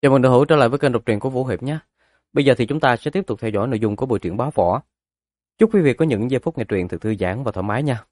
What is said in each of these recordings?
Chào mừng đội hữu trở lại với kênh đọc truyện của Vũ Hiệp nhé. Bây giờ thì chúng ta sẽ tiếp tục theo dõi nội dung của buổi truyện Bá Võ. Chúc quý vị có những giây phút nghe truyện thật thư giãn và thoải mái nha.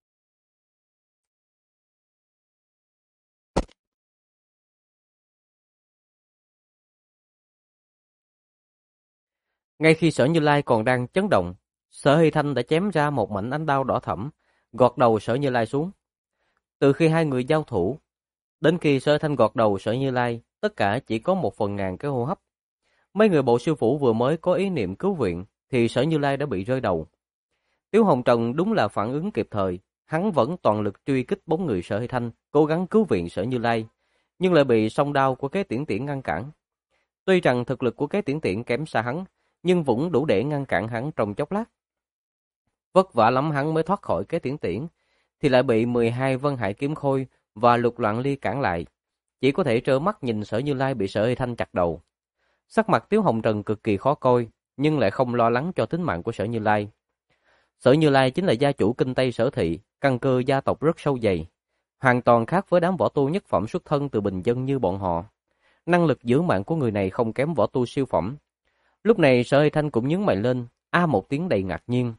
Ngay khi Sở Như Lai còn đang chấn động, Sở Hy Thanh đã chém ra một mảnh ánh đao đỏ thẫm, gọt đầu Sở Như Lai xuống. Từ khi hai người giao thủ, đến khi Sở Hy Thanh gọt đầu Sở Như Lai, tất cả chỉ có 1/1000 cái hô hấp. Mấy người bộ sư phụ vừa mới có ý niệm cứu viện, thì Sở Như Lai đã bị rơi đầu. Tiếu Hồng Trần đúng là phản ứng kịp thời, hắn vẫn toàn lực truy kích bóng người Sở Hy Thanh, cố gắng cứu viện Sở Như Lai, nhưng lại bị song đao của Kế Tiễn Tiễn ngăn cản. Tuy rằng thực lực của Kế Tiễn Tiễn kém xa hắn, nhưng vẫn đủ để ngăn cản hắn trong chốc lát. Vất vả lắm hắn mới thoát khỏi Kế Tiễn Tiễn, thì lại bị 12 Vân Hải Kiếm Khôi và Lục Loạn Ly cản lại, chỉ có thể trơ mắt nhìn Sở Như Lai bị Sở Hy Thanh chặt đầu. Sắc mặt Tiếu Hồng Trần cực kỳ khó coi, nhưng lại không lo lắng cho tính mạng của Sở Như Lai. Sở Như Lai chính là gia chủ Kinh Tây Sở Thị, căn cơ gia tộc rất sâu dày, hoàn toàn khác với đám võ tu nhất phẩm xuất thân từ bình dân như bọn họ. Năng lực giữ mạng của người này không kém võ tu siêu phẩm. Lúc này Sở Hy Thanh cũng nhướng mày lên, một tiếng đầy ngạc nhiên.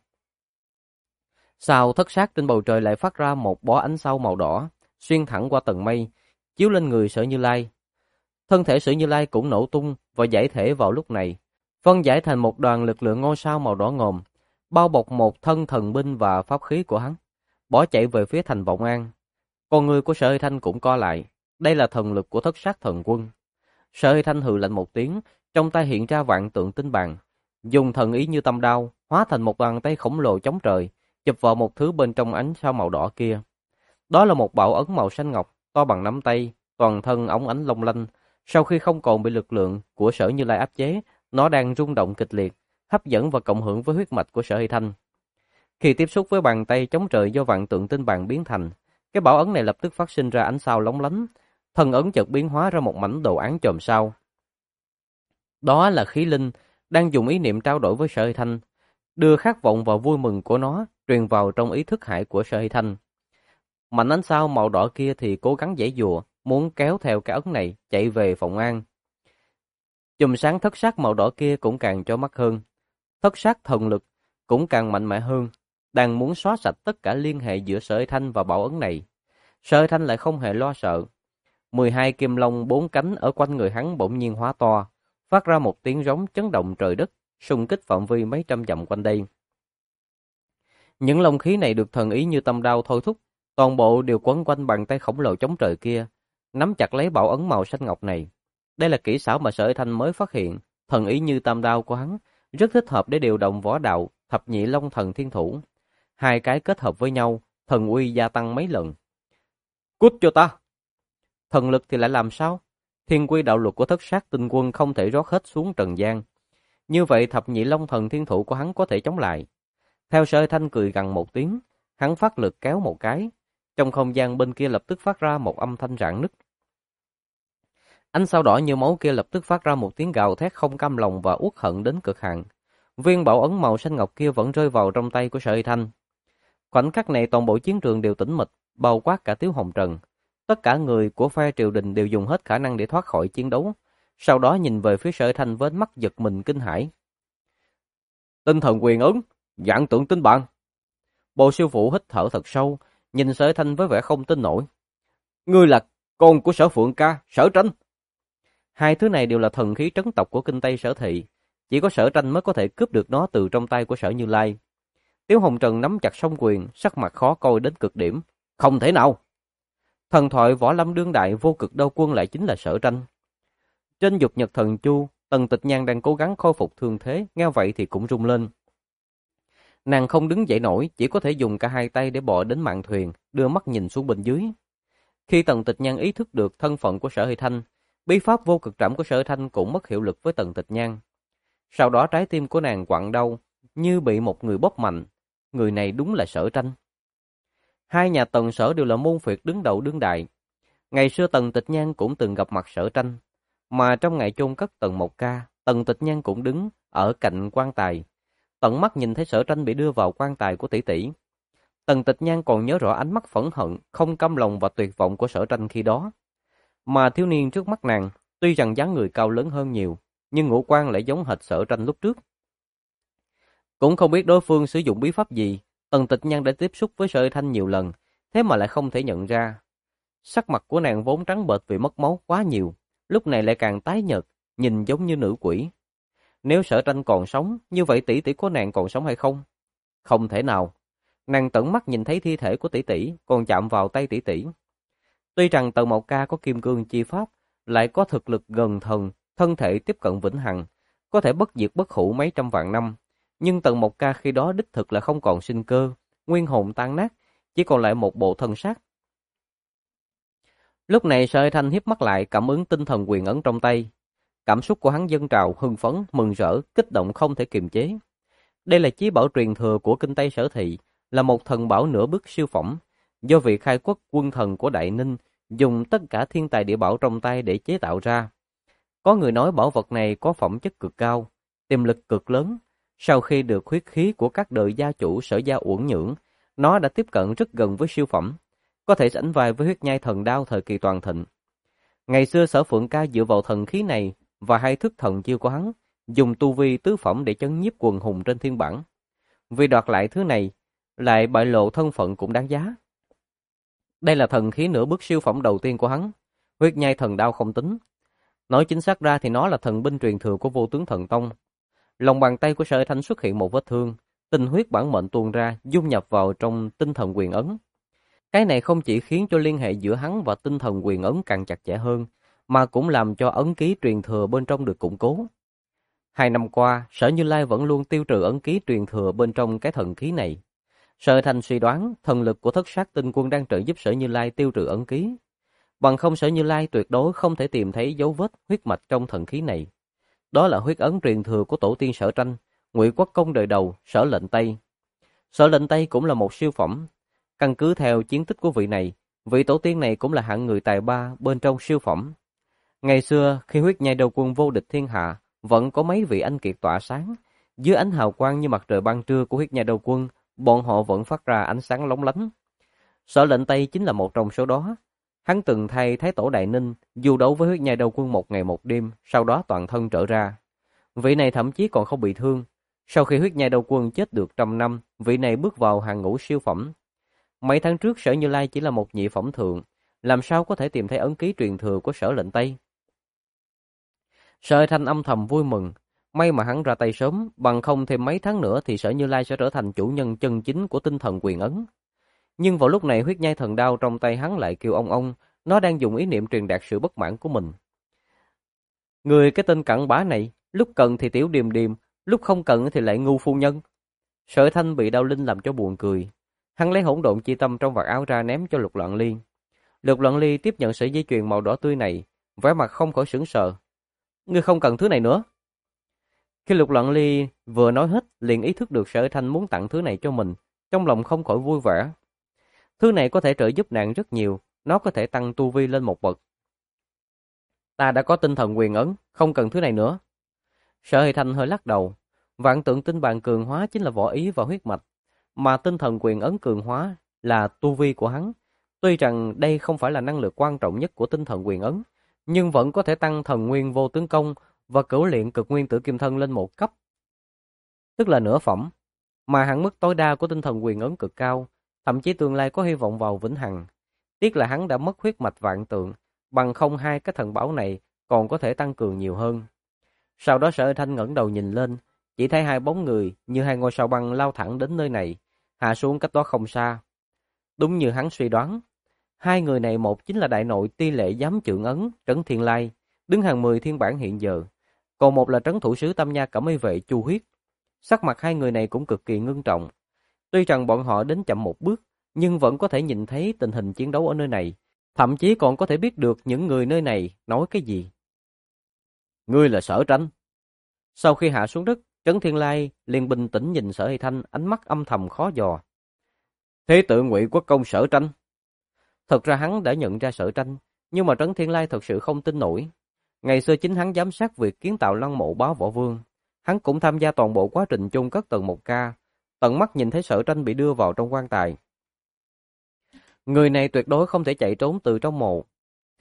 Sao thất sát trên bầu trời lại phát ra một bó ánh sao màu đỏ, xuyên thẳng qua tầng mây, chiếu lên người Sở Như Lai. Thân thể Sở Như Lai cũng nổ tung và giải thể vào lúc này, phân giải thành một đoàn lực lượng ngôi sao màu đỏ ngòm, bao bọc một thân thần binh và pháp khí của hắn, bỏ chạy về phía thành Vọng An. Con người của Sở Hy Thanh cũng co lại, đây là thần lực của thất sát thần quân. Sở Hy Thanh hừ lạnh một tiếng, trong tay hiện ra vạn tượng tinh bàn, dùng thần ý như tâm đao, hóa thành một bàn tay khổng lồ chống trời, chụp vào một thứ bên trong ánh sao màu đỏ kia. Đó là một bảo ấn màu xanh ngọc, to bằng nắm tay, toàn thân óng ánh long lanh. Sau khi không còn bị lực lượng của Sở Như Lai áp chế, nó đang rung động kịch liệt, hấp dẫn và cộng hưởng với huyết mạch của Sở Hy Thanh. Khi tiếp xúc với bàn tay chống trời do vạn tượng tinh bàn biến thành, cái bảo ấn này lập tức phát sinh ra ánh sao lóng lánh, thần ấn chợt biến hóa ra một mảnh đồ án chòm sao. Đó là khí linh đang dùng ý niệm trao đổi với Sở Hy Thanh, đưa khát vọng và vui mừng của nó truyền vào trong ý thức hải của Sở Hy Thanh. Mảnh ánh sao màu đỏ kia thì cố gắng giãy giụa, muốn kéo theo cái ấn này chạy về Vọng An. Chùm sáng thất sát màu đỏ kia cũng càng chói mắt hơn, thất sát thần lực cũng càng mạnh mẽ hơn, đang muốn xóa sạch tất cả liên hệ giữa Sở Hy Thanh và bảo ấn này. Sở Hy Thanh lại không hề lo sợ. 12 kim long 4 cánh ở quanh người hắn bỗng nhiên hóa to, phát ra một tiếng rống chấn động trời đất, xung kích phạm vi mấy trăm dặm quanh đây. Những long khí này được thần ý như tâm đao thôi thúc, toàn bộ đều quấn quanh bàn tay khổng lồ chống trời kia, nắm chặt lấy bảo ấn màu xanh ngọc này. Đây là kỹ xảo mà Sở Hy Thanh mới phát hiện, thần ý như tam đao của hắn rất thích hợp để điều động võ đạo thập nhị long thần thiên thủ. Hai cái kết hợp với nhau, thần uy gia tăng mấy lần. Cút cho ta! Thần lực thì lại làm sao? Thiên quy đạo luật của thất sát tinh quân không thể rót hết xuống trần gian. Như vậy thập nhị long thần thiên thủ của hắn có thể chống lại. Theo Sở Hy Thanh cười gằn một tiếng, hắn phát lực kéo một cái. Trong không gian bên kia lập tức phát ra một âm thanh rạn nứt. Ánh sao đỏ như máu kia lập tức phát ra một tiếng gào thét không cam lòng và uất hận đến cực hạn. Viên bảo ấn màu xanh ngọc kia vẫn rơi vào trong tay của Sở Hy Thanh. Khoảnh khắc này toàn bộ chiến trường đều tĩnh mịch, bao quát cả Tiếu Hồng Trần. Tất cả người của phe triều đình đều dùng hết khả năng để thoát khỏi chiến đấu. Sau đó nhìn về phía Sở Hy Thanh với ánh mắt giật mình kinh hãi. Tinh thần quyền ứng, vạn tượng tinh bàn. Bộ sư phụ hít thở thật sâu, nhìn Sở Hy Thanh với vẻ không tin nổi. Ngươi là con của Sở Phượng Ca, Sở Tranh. Hai thứ này đều là thần khí trấn tộc của Kinh Tây Sở Thị, chỉ có Sở Tranh mới có thể cướp được nó từ trong tay của Sở Như Lai. Tiếu Hồng Trần nắm chặt song quyền, sắc mặt khó coi đến cực điểm. Không thể nào! Thần thoại võ lâm đương đại vô cực đao quân lại chính là Sở Tranh. Trên dục nhật thần chu, Tần Tịch Nhan đang cố gắng khôi phục thương thế, nghe vậy thì cũng rung lên. Nàng không đứng dậy nổi, chỉ có thể dùng cả hai tay để bò đến mạn thuyền, đưa mắt nhìn xuống bên dưới. Khi Tần Tịch Nhan ý thức được thân phận của Sở Hy Thanh, bí pháp vô cực trảm của Sở Hy Thanh cũng mất hiệu lực với Tần Tịch Nhan. Sau đó trái tim của nàng quặn đau, như bị một người bóp mạnh. Người này đúng là Sở Tranh. Hai nhà Tần Sở đều là môn phiệt đứng đầu đương đại. Ngày xưa Tần Tịch Nhan cũng từng gặp mặt Sở Tranh, mà trong ngày chôn cất Tần Mộc Ca, Tần Tịch Nhan cũng đứng ở cạnh quan tài, tận mắt nhìn thấy Sở Tranh bị đưa vào quan tài của tỷ tỷ. Tần Tịch Nhan còn nhớ rõ ánh mắt phẫn hận, không cam lòng và tuyệt vọng của Sở Tranh khi đó. Mà thiếu niên trước mắt nàng, Tuy rằng dáng người cao lớn hơn nhiều, nhưng ngũ quan lại giống hệt Sở Tranh lúc trước. Cũng không biết đối phương sử dụng bí pháp gì, Tần Tịch Nhan đã tiếp xúc với Sở Thanh nhiều lần, thế mà lại không thể nhận ra. Sắc mặt của nàng vốn trắng bệch vì mất máu quá nhiều, lúc này lại càng tái nhợt, nhìn giống như nữ quỷ. Nếu Sở Tranh còn sống, như vậy tỷ tỷ của nàng còn sống hay không? Không thể nào. Nàng tận mắt nhìn thấy thi thể của tỷ tỷ, còn chạm vào tay tỷ tỷ. Tuy rằng Tần Mộc Ca có kim cương chi pháp, lại có thực lực gần thần, thân thể tiếp cận vĩnh hằng, có thể bất diệt bất hủ mấy trăm vạn năm, nhưng Tần Mộc Ca khi đó đích thực là không còn sinh cơ, nguyên hồn tan nát, chỉ còn lại một bộ thân xác. Lúc này Sở Thanh hiếp mắt lại, cảm ứng tinh thần quyền ấn trong tay. Cảm xúc của hắn dâng trào, hưng phấn, mừng rỡ, kích động không thể kiềm chế. Đây là chí bảo truyền thừa của kinh Tây Sở Thị, là một thần bảo nửa bước siêu phẩm, do vị khai quốc quân thần của Đại Ninh dùng tất cả thiên tài địa bảo trong tay để chế tạo ra. Có người nói bảo vật này có phẩm chất cực cao, tiềm lực cực lớn. Sau khi được huyết khí của các đời gia chủ Sở gia uẩn nhưỡng, nó đã tiếp cận rất gần với siêu phẩm, có thể sánh vai với huyết nhai thần đao thời kỳ toàn thịnh. Ngày xưa Sở Phượng Ca dựa vào thần khí này và hai thức thần chiêu của hắn, dùng tu vi tứ phẩm để chấn nhiếp quần hùng trên thiên bản. Vì đoạt lại thứ này, lại bại lộ thân phận cũng đáng giá. Đây là thần khí nửa bước siêu phẩm đầu tiên của hắn, huyết nhai thần đao không tính. Nói chính xác ra thì nó là thần binh truyền thừa của Vô Tướng Thần Tông. Lòng bàn tay của Sở Thanh xuất hiện một vết thương, tinh huyết bản mệnh tuôn ra, dung nhập vào trong tinh thần quyền ấn. Cái này không chỉ khiến cho liên hệ giữa hắn và tinh thần quyền ấn càng chặt chẽ hơn, mà cũng làm cho ấn ký truyền thừa bên trong được củng cố. 2 năm qua, Sở Như Lai vẫn luôn tiêu trừ ấn ký truyền thừa bên trong cái thần khí này. Sở Thanh suy đoán thần lực của Thất Sát Tinh Quân đang trợ giúp Sở Như Lai tiêu trừ ấn ký. Bằng không Sở Như Lai tuyệt đối không thể tìm thấy dấu vết huyết mạch trong thần khí này. Đó là huyết ấn truyền thừa của tổ tiên Sở Tranh, Ngụy Quốc Công đời đầu, Sở Lệnh Tây. Sở Lệnh Tây cũng là một siêu phẩm. Căn cứ theo chiến tích của vị này, vị tổ tiên này cũng là hạng người tài ba bên trong siêu phẩm. Ngày xưa, khi huyết nhai đầu quân vô địch thiên hạ, vẫn có mấy vị anh kiệt tỏa sáng. Dưới ánh hào quang như mặt trời ban trưa của huyết nhai đầu quân, bọn họ vẫn phát ra ánh sáng lóng lánh. Sở Lệnh Tây chính là một trong số đó. Hắn từng thay Thái Tổ Đại Ninh du đấu với huyết nhai đầu quân một ngày một đêm, sau đó toàn thân trở ra. Vị này thậm chí còn không bị thương. Sau khi huyết nhai đầu quân chết được 100 năm, vị này bước vào hàng ngũ siêu phẩm. Mấy tháng trước Sở Như Lai chỉ là một nhị phẩm thượng, làm sao có thể tìm thấy ấn ký truyền thừa của Sở Lệnh Tây? Sở Thanh âm thầm vui mừng, may mà hắn ra tay sớm, bằng không thêm mấy tháng nữa thì Sở Như Lai sẽ trở thành chủ nhân chân chính của tinh thần quyền ấn. Nhưng vào lúc này huyết nhai thần đao trong tay hắn lại kêu ông, nó đang dùng ý niệm truyền đạt sự bất mãn của mình. Người cái tên cặn bã này, lúc cần thì tiểu điềm điềm, lúc không cần thì lại ngu phu nhân. Sở Thanh bị Đao Linh làm cho buồn cười. Hắn lấy hỗn độn chi tâm trong vạt áo ra ném cho Lục Loạn Ly. Lục Loạn Ly tiếp nhận sợi dây chuyền màu đỏ tươi này, vẻ mặt không khỏi sững sờ. Ngươi không cần thứ này nữa. Khi Lục Loạn Ly vừa nói hết, liền ý thức được Sở Thanh muốn tặng thứ này cho mình, trong lòng không khỏi vui vẻ. Thứ này có thể trợ giúp nàng rất nhiều, nó có thể tăng tu vi lên một bậc. Ta đã có tinh thần quyền ấn, không cần thứ này nữa. Sở Thanh hơi lắc đầu. Vạn tượng tinh bàn cường hóa chính là võ ý và huyết mạch, mà tinh thần quyền ấn cường hóa là tu vi của hắn. Tuy rằng đây không phải là năng lực quan trọng nhất của tinh thần quyền ấn, nhưng vẫn có thể tăng thần nguyên vô tướng công và cửu luyện cực nguyên tử kim thân lên một cấp, tức là nửa phẩm, mà hạn mức tối đa của tinh thần quyền ấn cực cao, thậm chí tương lai có hy vọng vào vĩnh hằng. Tiếc là hắn đã mất huyết mạch vạn tượng, bằng không hai cái thần bảo này còn có thể tăng cường nhiều hơn. Sau đó Sở Thanh ngẩng đầu nhìn lên, chỉ thấy hai bóng người như hai ngôi sao băng lao thẳng đến nơi này, hạ xuống cách đó không xa. Đúng như hắn suy đoán, hai người này một chính là đại nội Ti Lệ Giám Chưởng Ấn Trấn Thiên Lai, đứng hàng 10 thiên bản hiện giờ, còn một là trấn thủ sứ Tam Nha Cẩm Y Vệ Chu Huyết. Sắc mặt hai người này cũng cực kỳ ngưng trọng. Tuy rằng bọn họ đến chậm một bước, nhưng vẫn có thể nhìn thấy tình hình chiến đấu ở nơi này, thậm chí còn có thể biết được những người nơi này nói cái gì. Ngươi là Sở Tranh. Sau khi hạ xuống đất, Trấn Thiên Lai liền bình tĩnh nhìn Sở Hy Thanh, ánh mắt âm thầm khó dò. Thế tự Ngụy Quốc Công Sở Tranh. Thật ra hắn đã nhận ra Sở Tranh, nhưng mà Trấn Thiên Lai thật sự không tin nổi. Ngày xưa chính hắn giám sát việc kiến tạo lăng mộ Bá Võ Vương, hắn cũng tham gia toàn bộ quá trình chôn cất Tần Mộc Ca, tận mắt nhìn thấy Sở Tranh bị đưa vào trong quan tài. Người này tuyệt đối không thể chạy trốn từ trong mộ.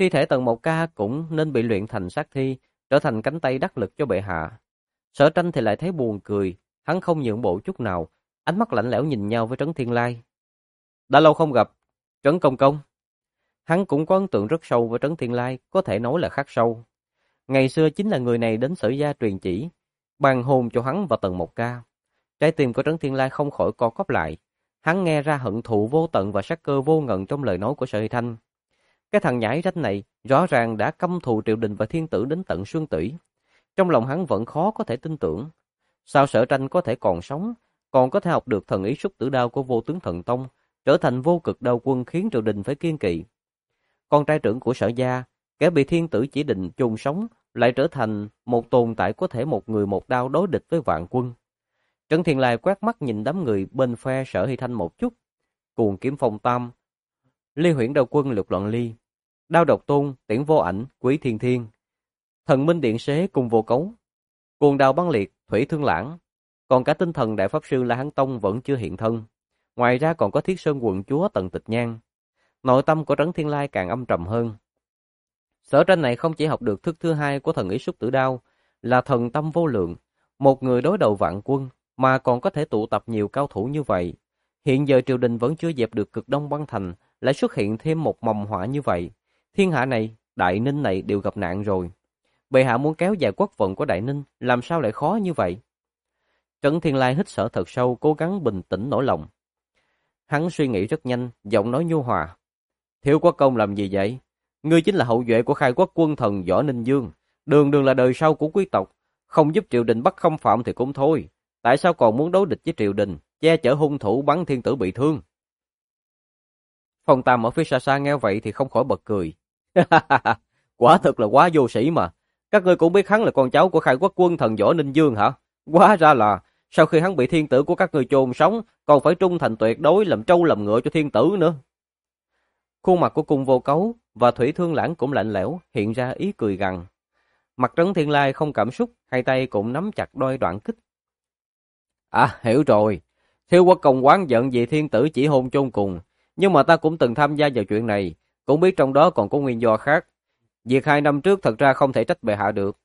Thi thể Tần Mộc Ca cũng nên bị luyện thành sát thi, trở thành cánh tay đắc lực cho bệ hạ. Sở Tranh thì lại thấy buồn cười, hắn không nhượng bộ chút nào, ánh mắt lạnh lẽo nhìn nhau với Trấn Thiên Lai. Đã lâu không gặp, Trấn Công Công. Hắn cũng có ấn tượng rất sâu với Trấn Thiên Lai, có thể nói là khắc sâu. Ngày xưa chính là người này đến Sở gia truyền chỉ, ban hôn cho hắn và Tần Mộc Ca. Trái tim của Trấn Thiên Lai không khỏi co quắp lại. Hắn nghe ra hận thù vô tận và sát cơ vô ngần trong lời nói của Sở Hy Thanh. Cái thằng nhãi ranh này rõ ràng đã căm thù triều đình và thiên tử đến tận xương tủy. Trong lòng hắn vẫn khó có thể tin tưởng. Sao Sở Tranh có thể còn sống, còn có thể học được thần ý xúc tử đao của Vô Tướng Thần Tông, trở thành vô cực đao quân khiến triều đình phải kiêng kỵ. Con trai trưởng của Sở gia, kẻ bị thiên tử chỉ định chôn sống, lại trở thành một tồn tại có thể một người một đao đối địch với vạn quân. Trấn Thiên Lai quét mắt nhìn đám người bên phe Sở Hy Thanh một chút. Cuồng Kiếm Phong Tam, Ly Huyễn Đao Quân Lục Loạn Ly, Đao Độc Tôn, Tiễn Vô Ảnh, Quý Thiên Thiên, Thần Minh Điện Xế cùng Vô Cấu, Cuồng Đao Băng Liệt, Thủy Thương Lãng, còn cả tinh thần đại pháp sư La Hán Tông vẫn chưa hiện thân. Ngoài ra còn có Thiết Sơn quận chúa Tần Tịch Nhan. Nội tâm của Trấn Thiên Lai càng âm trầm hơn. Sở Tranh này không chỉ học được thức thứ hai của thần ý xúc tử đao, là thần tâm vô lượng, một người đối đầu vạn quân, mà còn có thể tụ tập nhiều cao thủ như vậy. Hiện giờ triều đình vẫn chưa dẹp được cực Đông băng thành, lại xuất hiện thêm một mầm họa như vậy. Thiên hạ này, Đại Ninh này đều gặp nạn rồi. Bệ hạ muốn kéo dài quốc vận của Đại Ninh, làm sao lại khó như vậy? Trấn Thiên Lai hít thở thật sâu, cố gắng bình tĩnh nỗi lòng. Hắn suy nghĩ rất nhanh, giọng nói nhu hòa. Thiếu quốc công làm gì vậy? Ngươi chính là hậu duệ của khai quốc quân thần Võ Ninh Dương, đường đường là đời sau của quý tộc, không giúp triều đình bắt không phạm thì cũng thôi. Tại sao còn muốn đối địch với triều đình, che chở hung thủ bắn thiên tử bị thương? Phong Tam ở phía xa xa nghe vậy thì không khỏi bật cười. Quả thực là quá vô sĩ mà. Các ngươi cũng biết hắn là con cháu của khai quốc quân thần Võ Ninh Dương hả? Quá ra là, sau khi hắn bị thiên tử của các ngươi chôn sống, còn phải trung thành tuyệt đối làm trâu làm ngựa cho thiên tử nữa. Khuôn mặt của Cung Vô Cấu và Thủy Thương Lãng cũng lạnh lẽo, hiện ra ý cười gằn. Mặt Trấn Thiên Lai không cảm xúc, hai tay cũng nắm chặt đôi đoạn kích. À, hiểu rồi. Thiếu quốc công oán giận vì thiên tử chỉ hôn chôn cùng, nhưng mà ta cũng từng tham gia vào chuyện này, cũng biết trong đó còn có nguyên do khác. Việc 2 năm trước thật ra không thể trách bệ hạ được.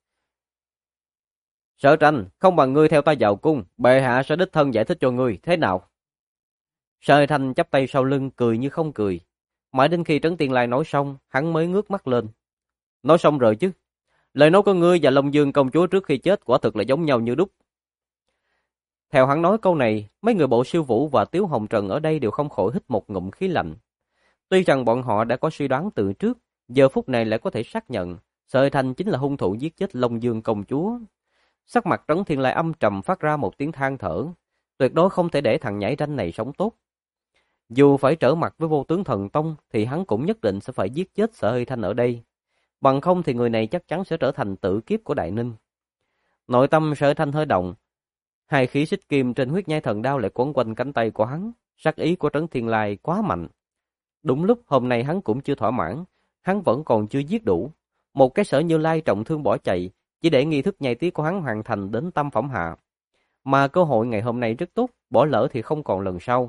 Sở Tranh, không bằng ngươi theo ta vào cung, bệ hạ sẽ đích thân giải thích cho ngươi, thế nào? Sở Thanh chắp tay sau lưng, cười như không cười. Mãi đến khi Trấn Thiên Lai nói xong, hắn mới ngước mắt lên. Nói xong rồi chứ. Lời nói của ngươi và Long Dương công chúa trước khi chết quả thực là giống nhau như đúc. Theo hắn nói câu này, mấy người Bộ Siêu Vũ và Tiếu Hồng Trần ở đây đều không khỏi hít một ngụm khí lạnh. Tuy rằng bọn họ đã có suy đoán từ trước, giờ phút này lại có thể xác nhận Sở Thanh chính là hung thủ giết chết Long Dương công chúa. Sắc mặt Trấn Thiên Lai âm trầm phát ra một tiếng than thở, tuyệt đối không thể để thằng nhãi ranh này sống tốt. Dù phải trở mặt với Vô Tướng Thần Tông thì hắn cũng nhất định sẽ phải giết chết Sở Thanh ở đây. Bằng không thì người này chắc chắn sẽ trở thành tử kiếp của Đại Ninh. Nội tâm Sở Thanh hơi động, hai khí xích kim trên huyết nhai thần đao lại quấn quanh cánh tay của hắn, sát ý của Trấn Thiên Lai quá mạnh. Đúng lúc hôm nay hắn cũng chưa thỏa mãn, hắn vẫn còn chưa giết đủ. Một cái Sở Như Lai trọng thương bỏ chạy, chỉ để nghi thức nhai tiết của hắn hoàn thành đến tam phẩm hạ. Mà cơ hội ngày hôm nay rất tốt, bỏ lỡ thì không còn lần sau.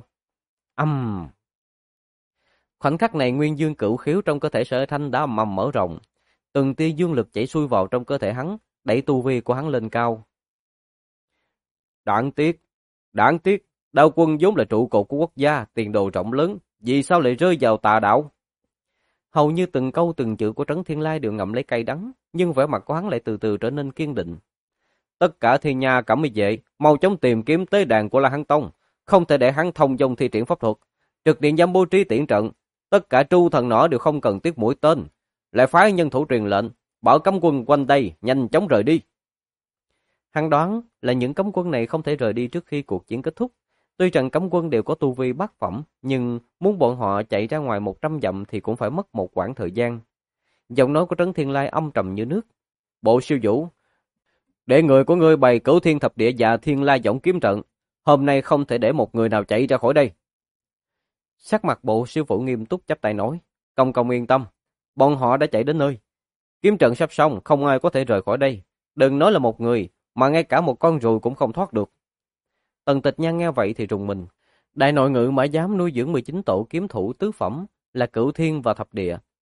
Khoảnh khắc này nguyên dương cửu khiếu trong cơ thể Sở Thanh đã ầm ầm mở rộng. Từng tia dương lực chảy xuôi vào trong cơ thể hắn, đẩy tu vi của hắn lên cao. Đáng tiếc, Đao quân vốn là trụ cột của quốc gia, tiền đồ rộng lớn, vì sao lại rơi vào tà đạo? Hầu như từng câu từng chữ của Trấn Thiên Lai đều ngậm lấy cay đắng, nhưng vẻ mặt của hắn lại từ từ trở nên kiên định. Tất cả thiên nha cẩm y vệ, mau chóng tìm kiếm tế đàn của La Hán Tông, không thể để hắn thông dong thi triển pháp thuật. Trực điện giám bố trí tiễn trận, tất cả tru thần nỏ đều không cần tiếc mũi tên, lại phái nhân thủ truyền lệnh, bảo cấm quân quanh đây nhanh chóng rời đi. Hắn đoán là những cấm quân này không thể rời đi trước khi cuộc chiến kết thúc. Tuy rằng cấm quân đều có tu vi bát phẩm, nhưng muốn bọn họ chạy ra ngoài 100 dặm thì cũng phải mất một quãng thời gian. Giọng nói của Trấn Thiên Lai âm trầm như nước. Bộ Siêu Vũ, để người của ngươi bày Cửu Thiên Thập Địa và Thiên La Võng kiếm trận. Hôm nay không thể để một người nào chạy ra khỏi đây. Sắc mặt Bộ Siêu Vũ nghiêm túc chắp tay nói. Công công yên tâm, bọn họ đã chạy đến nơi. Kiếm trận sắp xong, không ai có thể rời khỏi đây. Đừng nói là một người, mà ngay cả một con ruồi cũng không thoát được. Tần Tịch Nhan nghe vậy thì rùng mình. Đại nội ngự mã dám nuôi dưỡng 19 tổ kiếm thủ tứ phẩm là Cửu Thiên và Thập Địa,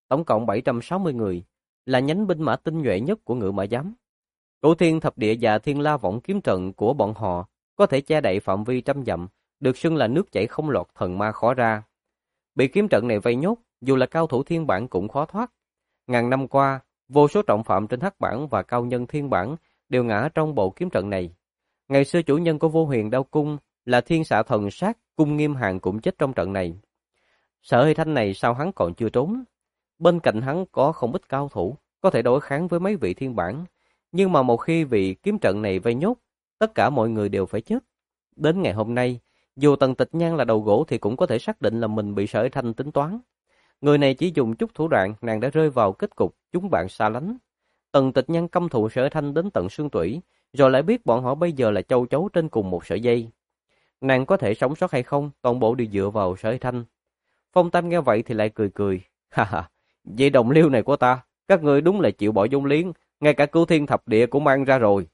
tổng cộng 760 người, là nhánh binh mã tinh nhuệ nhất của Ngự Mã Giám. Cửu Thiên Thập Địa và Thiên La Võng kiếm trận của bọn họ có thể che đậy phạm vi trăm dặm, được xưng là nước chảy không lọt, thần ma khó ra. Bị kiếm trận này vây nhốt, dù là cao thủ thiên bản cũng khó thoát. Ngàn năm qua, vô số trọng phạm trên hắc bản và cao nhân thiên bản đều ngã trong bộ kiếm trận này. Ngày xưa chủ nhân của Vô Huyền Đao Cung là Thiên Xạ Thần Sát Cung Nghiêm Hàn cũng chết trong trận này. Sở Hy Thanh này sao hắn còn chưa trốn? Bên cạnh hắn có không ít cao thủ, có thể đối kháng với mấy vị thiên bản. Nhưng mà một khi vị kiếm trận này vây nhốt, tất cả mọi người đều phải chết. Đến ngày hôm nay, dù Tần Tịch Nhan là đầu gỗ thì cũng có thể xác định là mình bị Sở Hy Thanh tính toán. Người này chỉ dùng chút thủ đoạn, nàng đã rơi vào kết cục chúng bạn xa lánh. Tần Tịch Nhan căm thù Sở Hy Thanh đến tận xương tủy, rồi lại biết bọn họ bây giờ là châu chấu trên cùng một sợi dây. Nàng có thể sống sót hay không, toàn bộ đều dựa vào Sở Hy Thanh. Phong Tam nghe vậy thì lại cười cười. Ha ha, vậy đồng liêu này của ta, các ngươi đúng là chịu bỏ vốn liếng, ngay cả Cửu Thiên Thập Địa cũng mang ra rồi.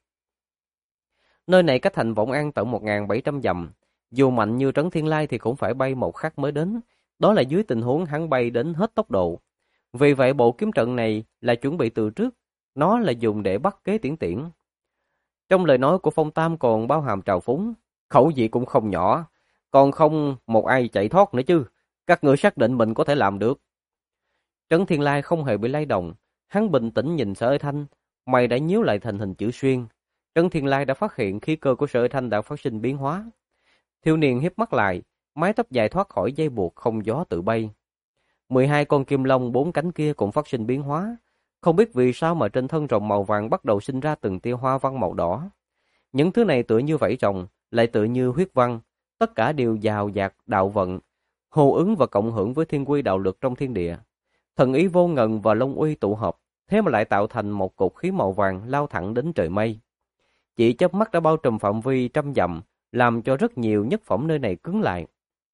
Nơi này cách thành Vọng An tận 1700 dặm, dù mạnh như Trấn Thiên Lai thì cũng phải bay một khắc mới đến, đó là dưới tình huống hắn bay đến hết tốc độ. Vì vậy bộ kiếm trận này là chuẩn bị từ trước, nó là dùng để bắt kế tiễn tiễn. Trong lời nói của Phong Tam còn bao hàm trào phúng, khẩu vị cũng không nhỏ, còn không một ai chạy thoát nữa chứ, các ngươi xác định mình có thể làm được. Trấn Thiên Lai không hề bị lay động, hắn bình tĩnh nhìn Sở Hy Thanh, mày đã nhíu lại thành hình chữ xuyên. Trấn Thiên Lai đã phát hiện khí cơ của Sở Hy Thanh đã phát sinh biến hóa. Thiếu niên híp mắt lại, mái tóc dài thoát khỏi dây buộc không gió tự bay. 12 con kim long 4 cánh kia cũng phát sinh biến hóa, không biết vì sao mà trên thân rồng màu vàng bắt đầu sinh ra từng tia hoa văn màu đỏ. Những thứ này tựa như vảy rồng, lại tựa như huyết văn, tất cả đều giàu dạt đạo vận, hô ứng và cộng hưởng với thiên quy đạo lực trong thiên địa. Thần ý vô ngần và long uy tụ hợp, thế mà lại tạo thành một cột khí màu vàng lao thẳng đến trời mây. Chỉ chớp mắt đã bao trùm phạm vi trăm dặm, làm cho rất nhiều nhất phẩm nơi này cứng lại.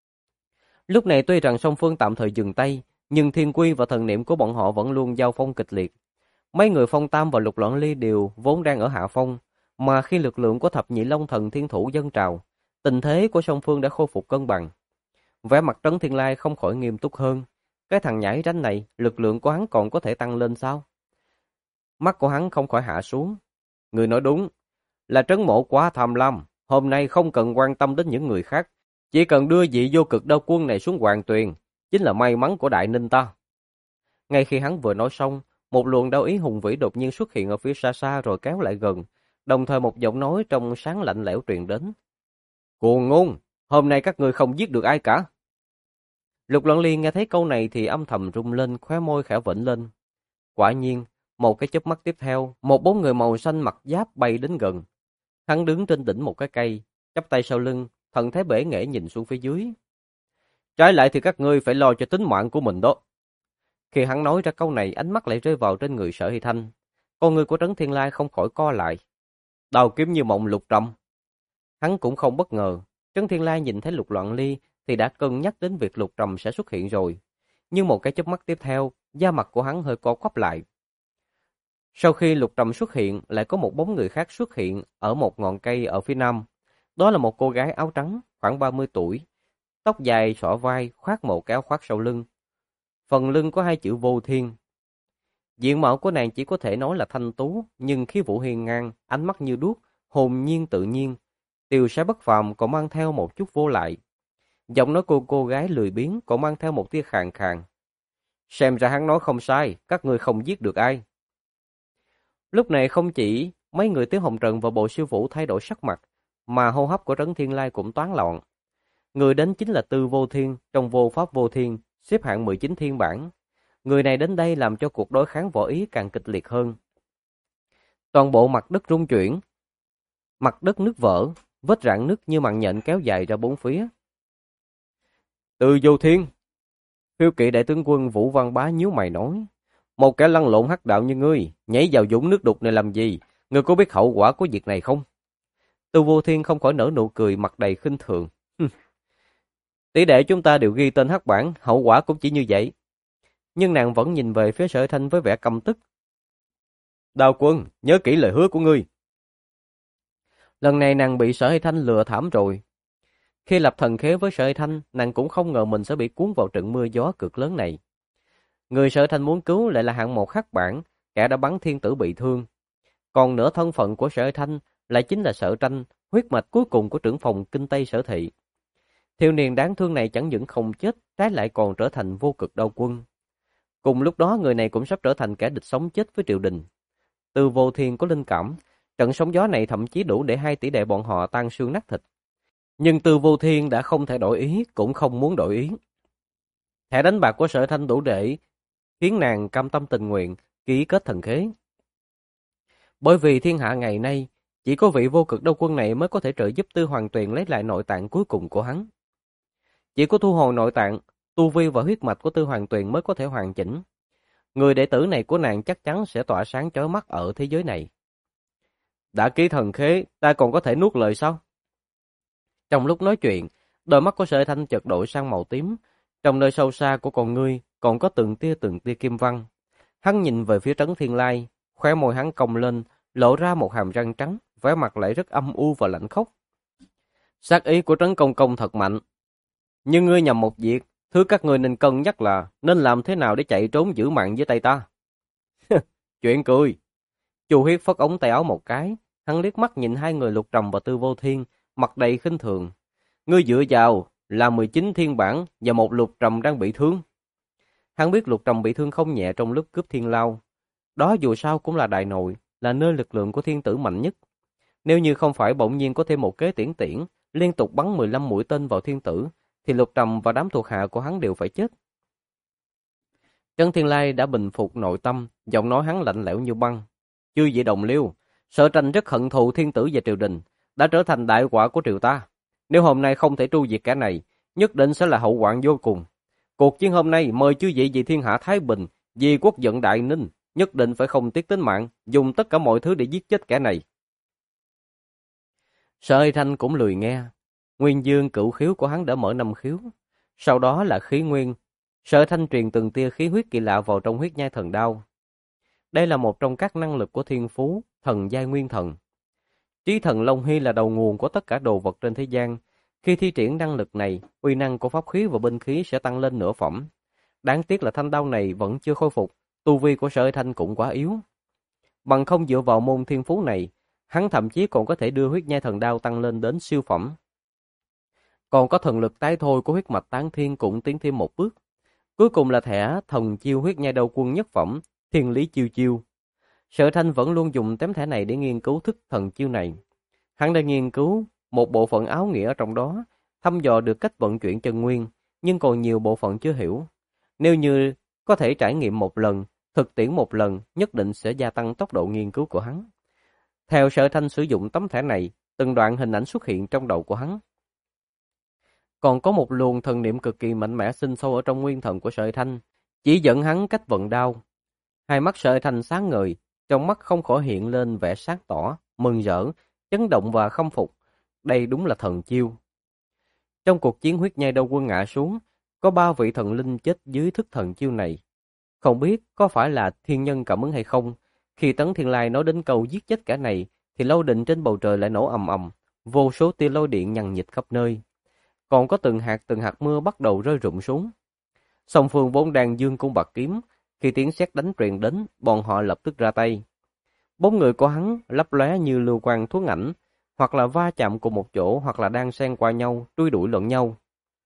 Lúc này tuy rằng song phương tạm thời dừng tay, nhưng thiên quy và thần niệm của bọn họ vẫn luôn giao phong kịch liệt. Mấy người Phong Tam và Lục Loạn Ly đều vốn đang ở hạ phong, mà khi lực lượng của thập nhị long thần thiên thủ dâng trào, tình thế của song phương đã khôi phục cân bằng. Vẻ mặt Trấn Thiên Lai không khỏi nghiêm túc hơn. Cái thằng nhãi ránh này, lực lượng của hắn còn có thể tăng lên sao? Mắt của hắn không khỏi hạ xuống. Người nói đúng, là Trấn Mộ quá tham lam, hôm nay không cần quan tâm đến những người khác, chỉ cần đưa vị vô cực đao quân này xuống Hoàng Tuyền, chính là may mắn của Đại Ninh ta. Ngay khi hắn vừa nói xong, một luồng đao ý hùng vĩ đột nhiên xuất hiện ở phía xa xa rồi kéo lại gần, đồng thời một giọng nói trong sáng lạnh lẽo truyền đến. Cuồng ngôn, hôm nay các ngươi không giết được ai cả. Lục Loạn Ly nghe thấy câu này thì âm thầm rung lên, khóe môi khẽ vểnh lên. Quả nhiên, một cái chớp mắt tiếp theo, một bóng người màu xanh mặc giáp bay đến gần. Hắn đứng trên đỉnh một cái cây, chắp tay sau lưng, thần thái bể nghệ nhìn xuống phía dưới. Trái lại thì các ngươi phải lo cho tính mạng của mình đó. Khi hắn nói ra câu này, ánh mắt lại rơi vào trên người Sở Hy Thanh. Con người của Trấn Thiên Lai không khỏi co lại. Đao kiếm như mộng lục trầm. Hắn cũng không bất ngờ, Trấn Thiên Lai nhìn thấy Lục Loạn Ly thì đã cân nhắc đến việc lục trầm sẽ xuất hiện rồi. Nhưng một cái chớp mắt tiếp theo, da mặt của hắn hơi co quắp lại. Sau khi lục trầm xuất hiện, lại có một bóng người khác xuất hiện ở một ngọn cây ở phía nam. Đó là một cô gái áo trắng, khoảng 30 tuổi, tóc dài xõa vai, khoác một cái áo khoác sau lưng. Phần lưng có hai chữ Vô Thiên. Diện mạo của nàng chỉ có thể nói là thanh tú, nhưng khí vũ hiên ngang, ánh mắt như đuốc, hồn nhiên tự nhiên, tiêu sái bất phàm, còn mang theo một chút vô lại. Giọng nói cô gái lười biếng, còn mang theo một tia khàn khàn. Xem ra hắn nói không sai, các ngươi không giết được ai. Lúc này không chỉ mấy người Tiếu Hồng Trần và Bộ Sư Vũ thay đổi sắc mặt, mà hô hấp của Trấn Thiên Lai cũng toán loạn. Người đến chính là Tư Vô Thiên trong Vô Pháp Vô Thiên, xếp hạng 19 thiên bản. Người này đến đây làm cho cuộc đối kháng võ ý càng kịch liệt hơn. Toàn bộ mặt đất rung chuyển, mặt đất nứt vỡ, vết rạn nứt như màn nhện kéo dài ra bốn phía. Tư Vô Thiên, phiêu kỵ đại tướng quân Vũ Văn Bá nhíu mày nói, một kẻ lăn lộn hắc đạo như ngươi, nhảy vào vũng nước đục này làm gì? Ngươi có biết hậu quả của việc này không? Tư Vô Thiên không khỏi nở nụ cười mặt đầy khinh thường. Tỷ đệ chúng ta đều ghi tên hắc bản, hậu quả cũng chỉ như vậy. Nhưng nàng vẫn nhìn về phía Sở Thanh với vẻ căm tức. Đào Quân, nhớ kỹ lời hứa của ngươi. Lần này nàng bị Sở Thanh lừa thảm rồi. Khi lập thần khế với Sở Thanh, nàng cũng không ngờ mình sẽ bị cuốn vào trận mưa gió cực lớn này. Người Sở Thanh muốn cứu lại là hạng một hắc bản, kẻ đã bắn thiên tử bị thương. Còn nửa thân phận của Sở Thanh lại chính là Sở Tranh, huyết mạch cuối cùng của trưởng phòng kinh Tây Sở Thị. Thiếu niên đáng thương này chẳng những không chết, trái lại còn trở thành vô cực đao quân. Cùng lúc đó người này cũng sắp trở thành kẻ địch sống chết với triều đình. Từ Vô Thiên có linh cảm, trận sóng gió này thậm chí đủ để 2 tỷ đệ bọn họ tan xương nát thịt. Nhưng Từ Vô Thiên đã không thể đổi ý, cũng không muốn đổi ý. Thẻ đánh bạc của Sở Thanh đủ để khiến nàng cam tâm tình nguyện ký kết thần khế. Bởi vì thiên hạ ngày nay, chỉ có vị vô cực đao quân này mới có thể trợ giúp Tư Hoàng Tuyền lấy lại nội tạng cuối cùng của hắn. Chỉ có thu hồi nội tạng, tu vi và huyết mạch của Tư Hoàng Tuyền mới có thể hoàn chỉnh. Người đệ tử này của nàng chắc chắn sẽ tỏa sáng chói mắt ở thế giới này. Đã ký thần khế, ta còn có thể nuốt lời sao? Trong lúc nói chuyện, đôi mắt của Sở Thanh chợt đổi sang màu tím. Trong nơi sâu xa của con ngươi còn có từng tia kim văn. Hắn nhìn về phía Trấn Thiên Lai, khóe môi hắn cong lên, lộ ra một hàm răng trắng, vẻ mặt lại rất âm u và lạnh khốc. Sát ý của Trấn Công Công thật mạnh. Nhưng ngươi nhầm một việc, thứ các ngươi nên cân nhắc là nên làm thế nào để chạy trốn giữ mạng với tay ta. Chuyện cười. Chu Huyết phất ống tay áo một cái, hắn liếc mắt nhìn hai người Lục Trầm và Tư Vô Thiên, mặt đầy khinh thường. Ngươi dựa vào là 19 thiên bản và một Lục Trầm đang bị thương. Hắn biết Lục Trầm bị thương không nhẹ trong lúc cướp thiên lao. Đó dù sao cũng là đại nội, là nơi lực lượng của thiên tử mạnh nhất. Nếu như không phải bỗng nhiên có thêm một kế tiễn liên tục bắn 15 mũi tên vào thiên tử, thì Lục Trầm và đám thuộc hạ của hắn đều phải chết. Trấn Thiên Lai đã bình phục nội tâm, giọng nói hắn lạnh lẽo như băng. Chư vị đồng liêu, Sở Tranh rất hận thù thiên tử và triều đình, đã trở thành đại họa của triều ta. Nếu hôm nay không thể tru diệt kẻ này, nhất định sẽ là hậu hoạn vô cùng. Cuộc chiến hôm nay mời chư vị vì thiên hạ thái bình, vì quốc vận đại ninh, nhất định phải không tiếc tính mạng, dùng tất cả mọi thứ để giết chết kẻ này. Sở Thanh cũng lười nghe. Nguyên dương cửu khiếu của hắn đã mở 5 khiếu, sau đó là khí nguyên. Sở Thanh truyền từng tia khí huyết kỳ lạ vào trong huyết nhai thần đao. Đây là một trong các năng lực của thiên phú, thần giai nguyên thần. Trí thần Long Hy là đầu nguồn của tất cả đồ vật trên thế gian. Khi thi triển năng lực này, uy năng của pháp khí và binh khí sẽ tăng lên nửa phẩm. Đáng tiếc là thanh đao này vẫn chưa khôi phục, tu vi của Sở Thanh cũng quá yếu. Bằng không dựa vào môn thiên phú này, hắn thậm chí còn có thể đưa huyết nhai thần đao tăng lên đến siêu phẩm. Còn có thần lực tái thôi của huyết mạch tán thiên cũng tiến thêm một bước. Cuối cùng là thẻ thần chiêu huyết nhai đao quân nhất phẩm, thiên lý chiêu chiêu. Sở Thanh vẫn luôn dùng tấm thẻ này để nghiên cứu thức thần chiêu này. Hắn đã nghiên cứu một bộ phận áo nghĩa ở trong đó, thăm dò được cách vận chuyển chân nguyên, nhưng còn nhiều bộ phận chưa hiểu. Nếu như có thể trải nghiệm một lần, thực tiễn một lần, nhất định sẽ gia tăng tốc độ nghiên cứu của hắn. Theo Sở Thanh sử dụng tấm thẻ này, từng đoạn hình ảnh xuất hiện trong đầu của hắn. Còn có một luồng thần niệm cực kỳ mạnh mẽ sinh sâu ở trong nguyên thần của Sở Thanh, chỉ dẫn hắn cách vận đao. Hai mắt Sở Thanh sáng ngời, trong mắt không khỏi hiện lên vẻ sáng tỏ, mừng rỡ, chấn động và khâm phục. Đây đúng là thần chiêu. Trong cuộc chiến huyết nhai đao quân ngã xuống, có 3 vị thần linh chết dưới thức thần chiêu này. Không biết có phải là thiên nhân cảm ứng hay không, khi Tấn Thiên Lai nói đến câu giết chết kẻ này, thì lôi định trên bầu trời lại nổ ầm ầm, vô số tia lôi điện nhằng nhịt khắp nơi. Còn có từng hạt mưa bắt đầu rơi rụng xuống. Song phương vốn đang dương cung bạc kiếm, khi tiếng sét đánh truyền đến, bọn họ lập tức ra tay. 4 người của hắn lấp lóe như lưu quang thuấn ảnh, hoặc là va chạm cùng một chỗ, hoặc là đang xen qua nhau, truy đuổi lẫn nhau.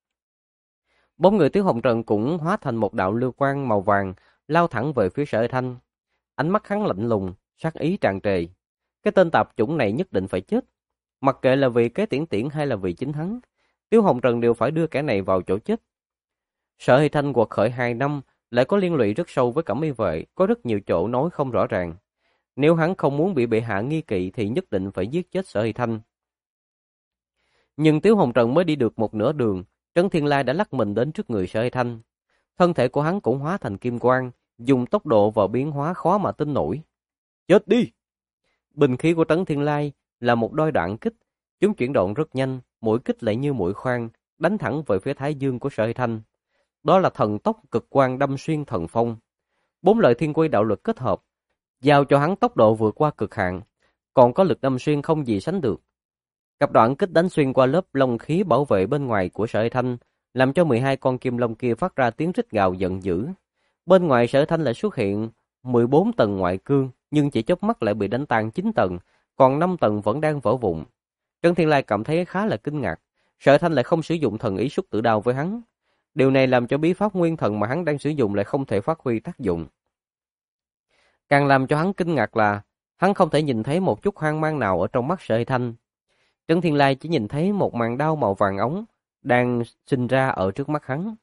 4 người Tiếu Hồng Trần cũng hóa thành một đạo lưu quang màu vàng, lao thẳng về phía Sở Thanh. Ánh mắt hắn lạnh lùng, sát ý tràn trề. Cái tên tạp chủng này nhất định phải chết. Mặc kệ là vì cái tiễn hay là vì chính hắn, Tiếu Hồng Trần đều phải đưa kẻ này vào chỗ chết. Sở Thanh quật khởi 2 năm, lại có liên lụy rất sâu với Cẩm Y Vệ, có rất nhiều chỗ nói không rõ ràng. Nếu hắn không muốn bị bệ hạ nghi kỵ thì nhất định phải giết chết Sở Thanh. Nhưng Tiếu Hồng Trần mới đi được một nửa đường, Trấn Thiên Lai đã lắc mình đến trước người Sở Thanh. Thân thể của hắn cũng hóa thành kim quang, dùng tốc độ và biến hóa khó mà tin nổi. Chết đi! Binh khí của Trấn Thiên Lai là một đôi đoạn kích, chúng chuyển động rất nhanh, mũi kích lại như mũi khoan, đánh thẳng về phía thái dương của Sở Thanh. Đó là thần tốc cực quang đâm xuyên thần phong. 4 loại thiên quy đạo lực kết hợp, giao cho hắn tốc độ vượt qua cực hạn, còn có lực đâm xuyên không gì sánh được. Cặp đoạn kích đánh xuyên qua lớp lông khí bảo vệ bên ngoài của Sở Thanh, làm cho 12 con kim long kia phát ra tiếng rít gào giận dữ. Bên ngoài Sở Thanh lại xuất hiện 14 tầng ngoại cương, nhưng chỉ chớp mắt lại bị đánh tan 9 tầng, còn 5 tầng vẫn đang vỡ vụn. Trấn Thiên Lai cảm thấy khá là kinh ngạc, Sở Thanh lại không sử dụng thần ý Xúc Tử Đao với hắn. Điều này làm cho bí pháp nguyên thần mà hắn đang sử dụng lại không thể phát huy tác dụng. Càng làm cho hắn kinh ngạc là hắn không thể nhìn thấy một chút hoang mang nào ở trong mắt Sở Thanh. Trấn Thiên Lai chỉ nhìn thấy một màn đao màu vàng óng đang sinh ra ở trước mắt hắn.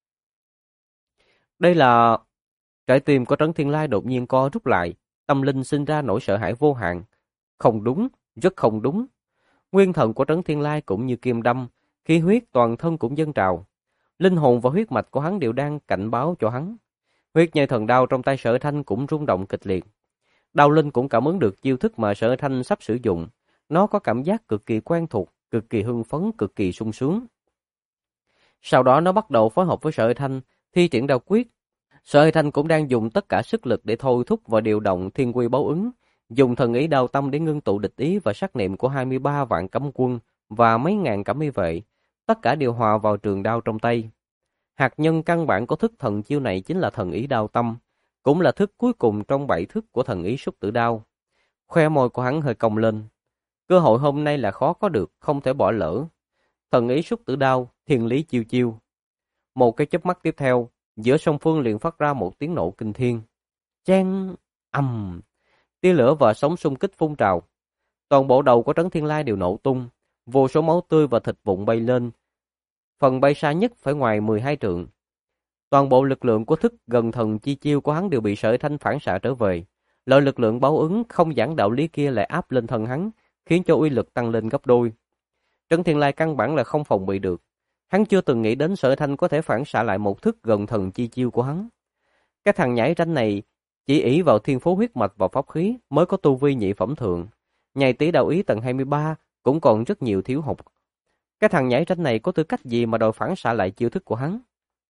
Đây là... Trái tim của Trấn Thiên Lai đột nhiên co rút lại, tâm linh sinh ra nỗi sợ hãi vô hạn. Không đúng, rất không đúng. Nguyên thần của Trấn Thiên Lai cũng như kim đâm, khí huyết toàn thân cũng dâng trào. Linh hồn và huyết mạch của hắn đều đang cảnh báo cho hắn. Huyết nhai thần đao trong tay Sở Thanh cũng rung động kịch liệt. Đao linh cũng cảm ứng được chiêu thức mà Sở Thanh sắp sử dụng. Nó có cảm giác cực kỳ quen thuộc, cực kỳ hưng phấn, cực kỳ sung sướng. Sau đó nó bắt đầu phối hợp với Sở Thanh, thi triển đao quyết. Sở Thanh cũng đang dùng tất cả sức lực để thôi thúc và điều động thiên quy báo ứng, dùng thần ý đao tâm để ngưng tụ địch ý và sát niệm của 23 vạn cấm quân và mấy ngàn cẩm y vệ, tất cả đều hòa vào trường đao trong tay. Hạt nhân căn bản của thức thần chiêu này chính là thần ý đao tâm, cũng là thức cuối cùng trong 7 thức của thần ý Xúc Tử Đao. Khoe môi của hắn hơi cong lên. Cơ hội hôm nay là khó có được, không thể bỏ lỡ. Thần ý Xúc Tử Đao, thiên lý chiêu chiêu. Một cái chớp mắt tiếp theo, giữa song phương liền phát ra một tiếng nổ kinh thiên. Chen, ầm, tia lửa và sóng xung kích phun trào. Toàn bộ đầu của Trấn Thiên Lai đều nổ tung, vô số máu tươi và thịt vụn bay lên. Phần bay xa nhất phải ngoài 12 trượng. Toàn bộ lực lượng của thức gần thần chi chiêu của hắn đều bị Sở Thanh phản xạ trở về. Loại lực lượng báo ứng không giảng đạo lý kia lại áp lên thân hắn, khiến cho uy lực tăng lên gấp đôi. Trấn Thiên Lai căn bản là không phòng bị được. Hắn chưa từng nghĩ đến Sở Thanh có thể phản xạ lại một thức gần thần chi chiêu của hắn. Cái thằng nhảy ranh này chỉ ỷ vào thiên phú huyết mạch và pháp khí mới có tu vi nhị phẩm thượng. Nhảy tỷ đạo ý tầng 23 cũng còn rất nhiều thiếu hụt. Cái thằng nhảy ranh này có tư cách gì mà đòi phản xạ lại chiêu thức của hắn?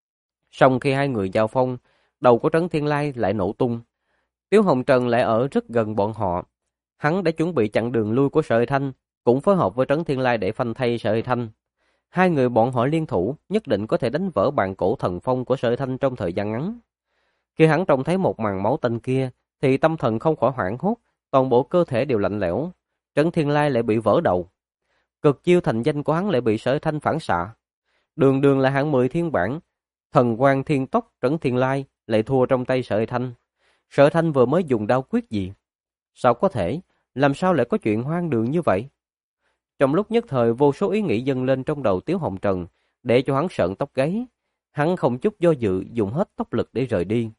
Song khi hai người giao phong, đầu của Trấn Thiên Lai lại nổ tung. Tiếu Hồng Trần lại ở rất gần bọn họ. Hắn đã chuẩn bị chặn đường lui của Sở Thanh, cũng phối hợp với Trấn Thiên Lai để phanh thay Sở Thanh. Hai người bọn họ liên thủ, nhất định có thể đánh vỡ bàn cổ thần phong của Sở Thanh trong thời gian ngắn. Khi hắn trông thấy một màn máu tanh kia, thì tâm thần không khỏi hoảng hốt, toàn bộ cơ thể đều lạnh lẽo. Trấn Thiên Lai lại bị vỡ đầu. Cực chiêu thành danh của hắn lại bị Sở Thanh phản xạ. Đường đường là hạng 10 thiên bản, thần quang thiên tốc Trấn Thiên Lai lại thua trong tay Sở Thanh. Sở Thanh vừa mới dùng đao quyết gì? Sao có thể? Làm sao lại có chuyện hoang đường như vậy? Trong lúc nhất thời vô số ý nghĩ dâng lên trong đầu Tiếu Hồng Trần, để cho hắn sợn tóc gáy. Hắn không chút do dự dùng hết tốc lực để rời đi.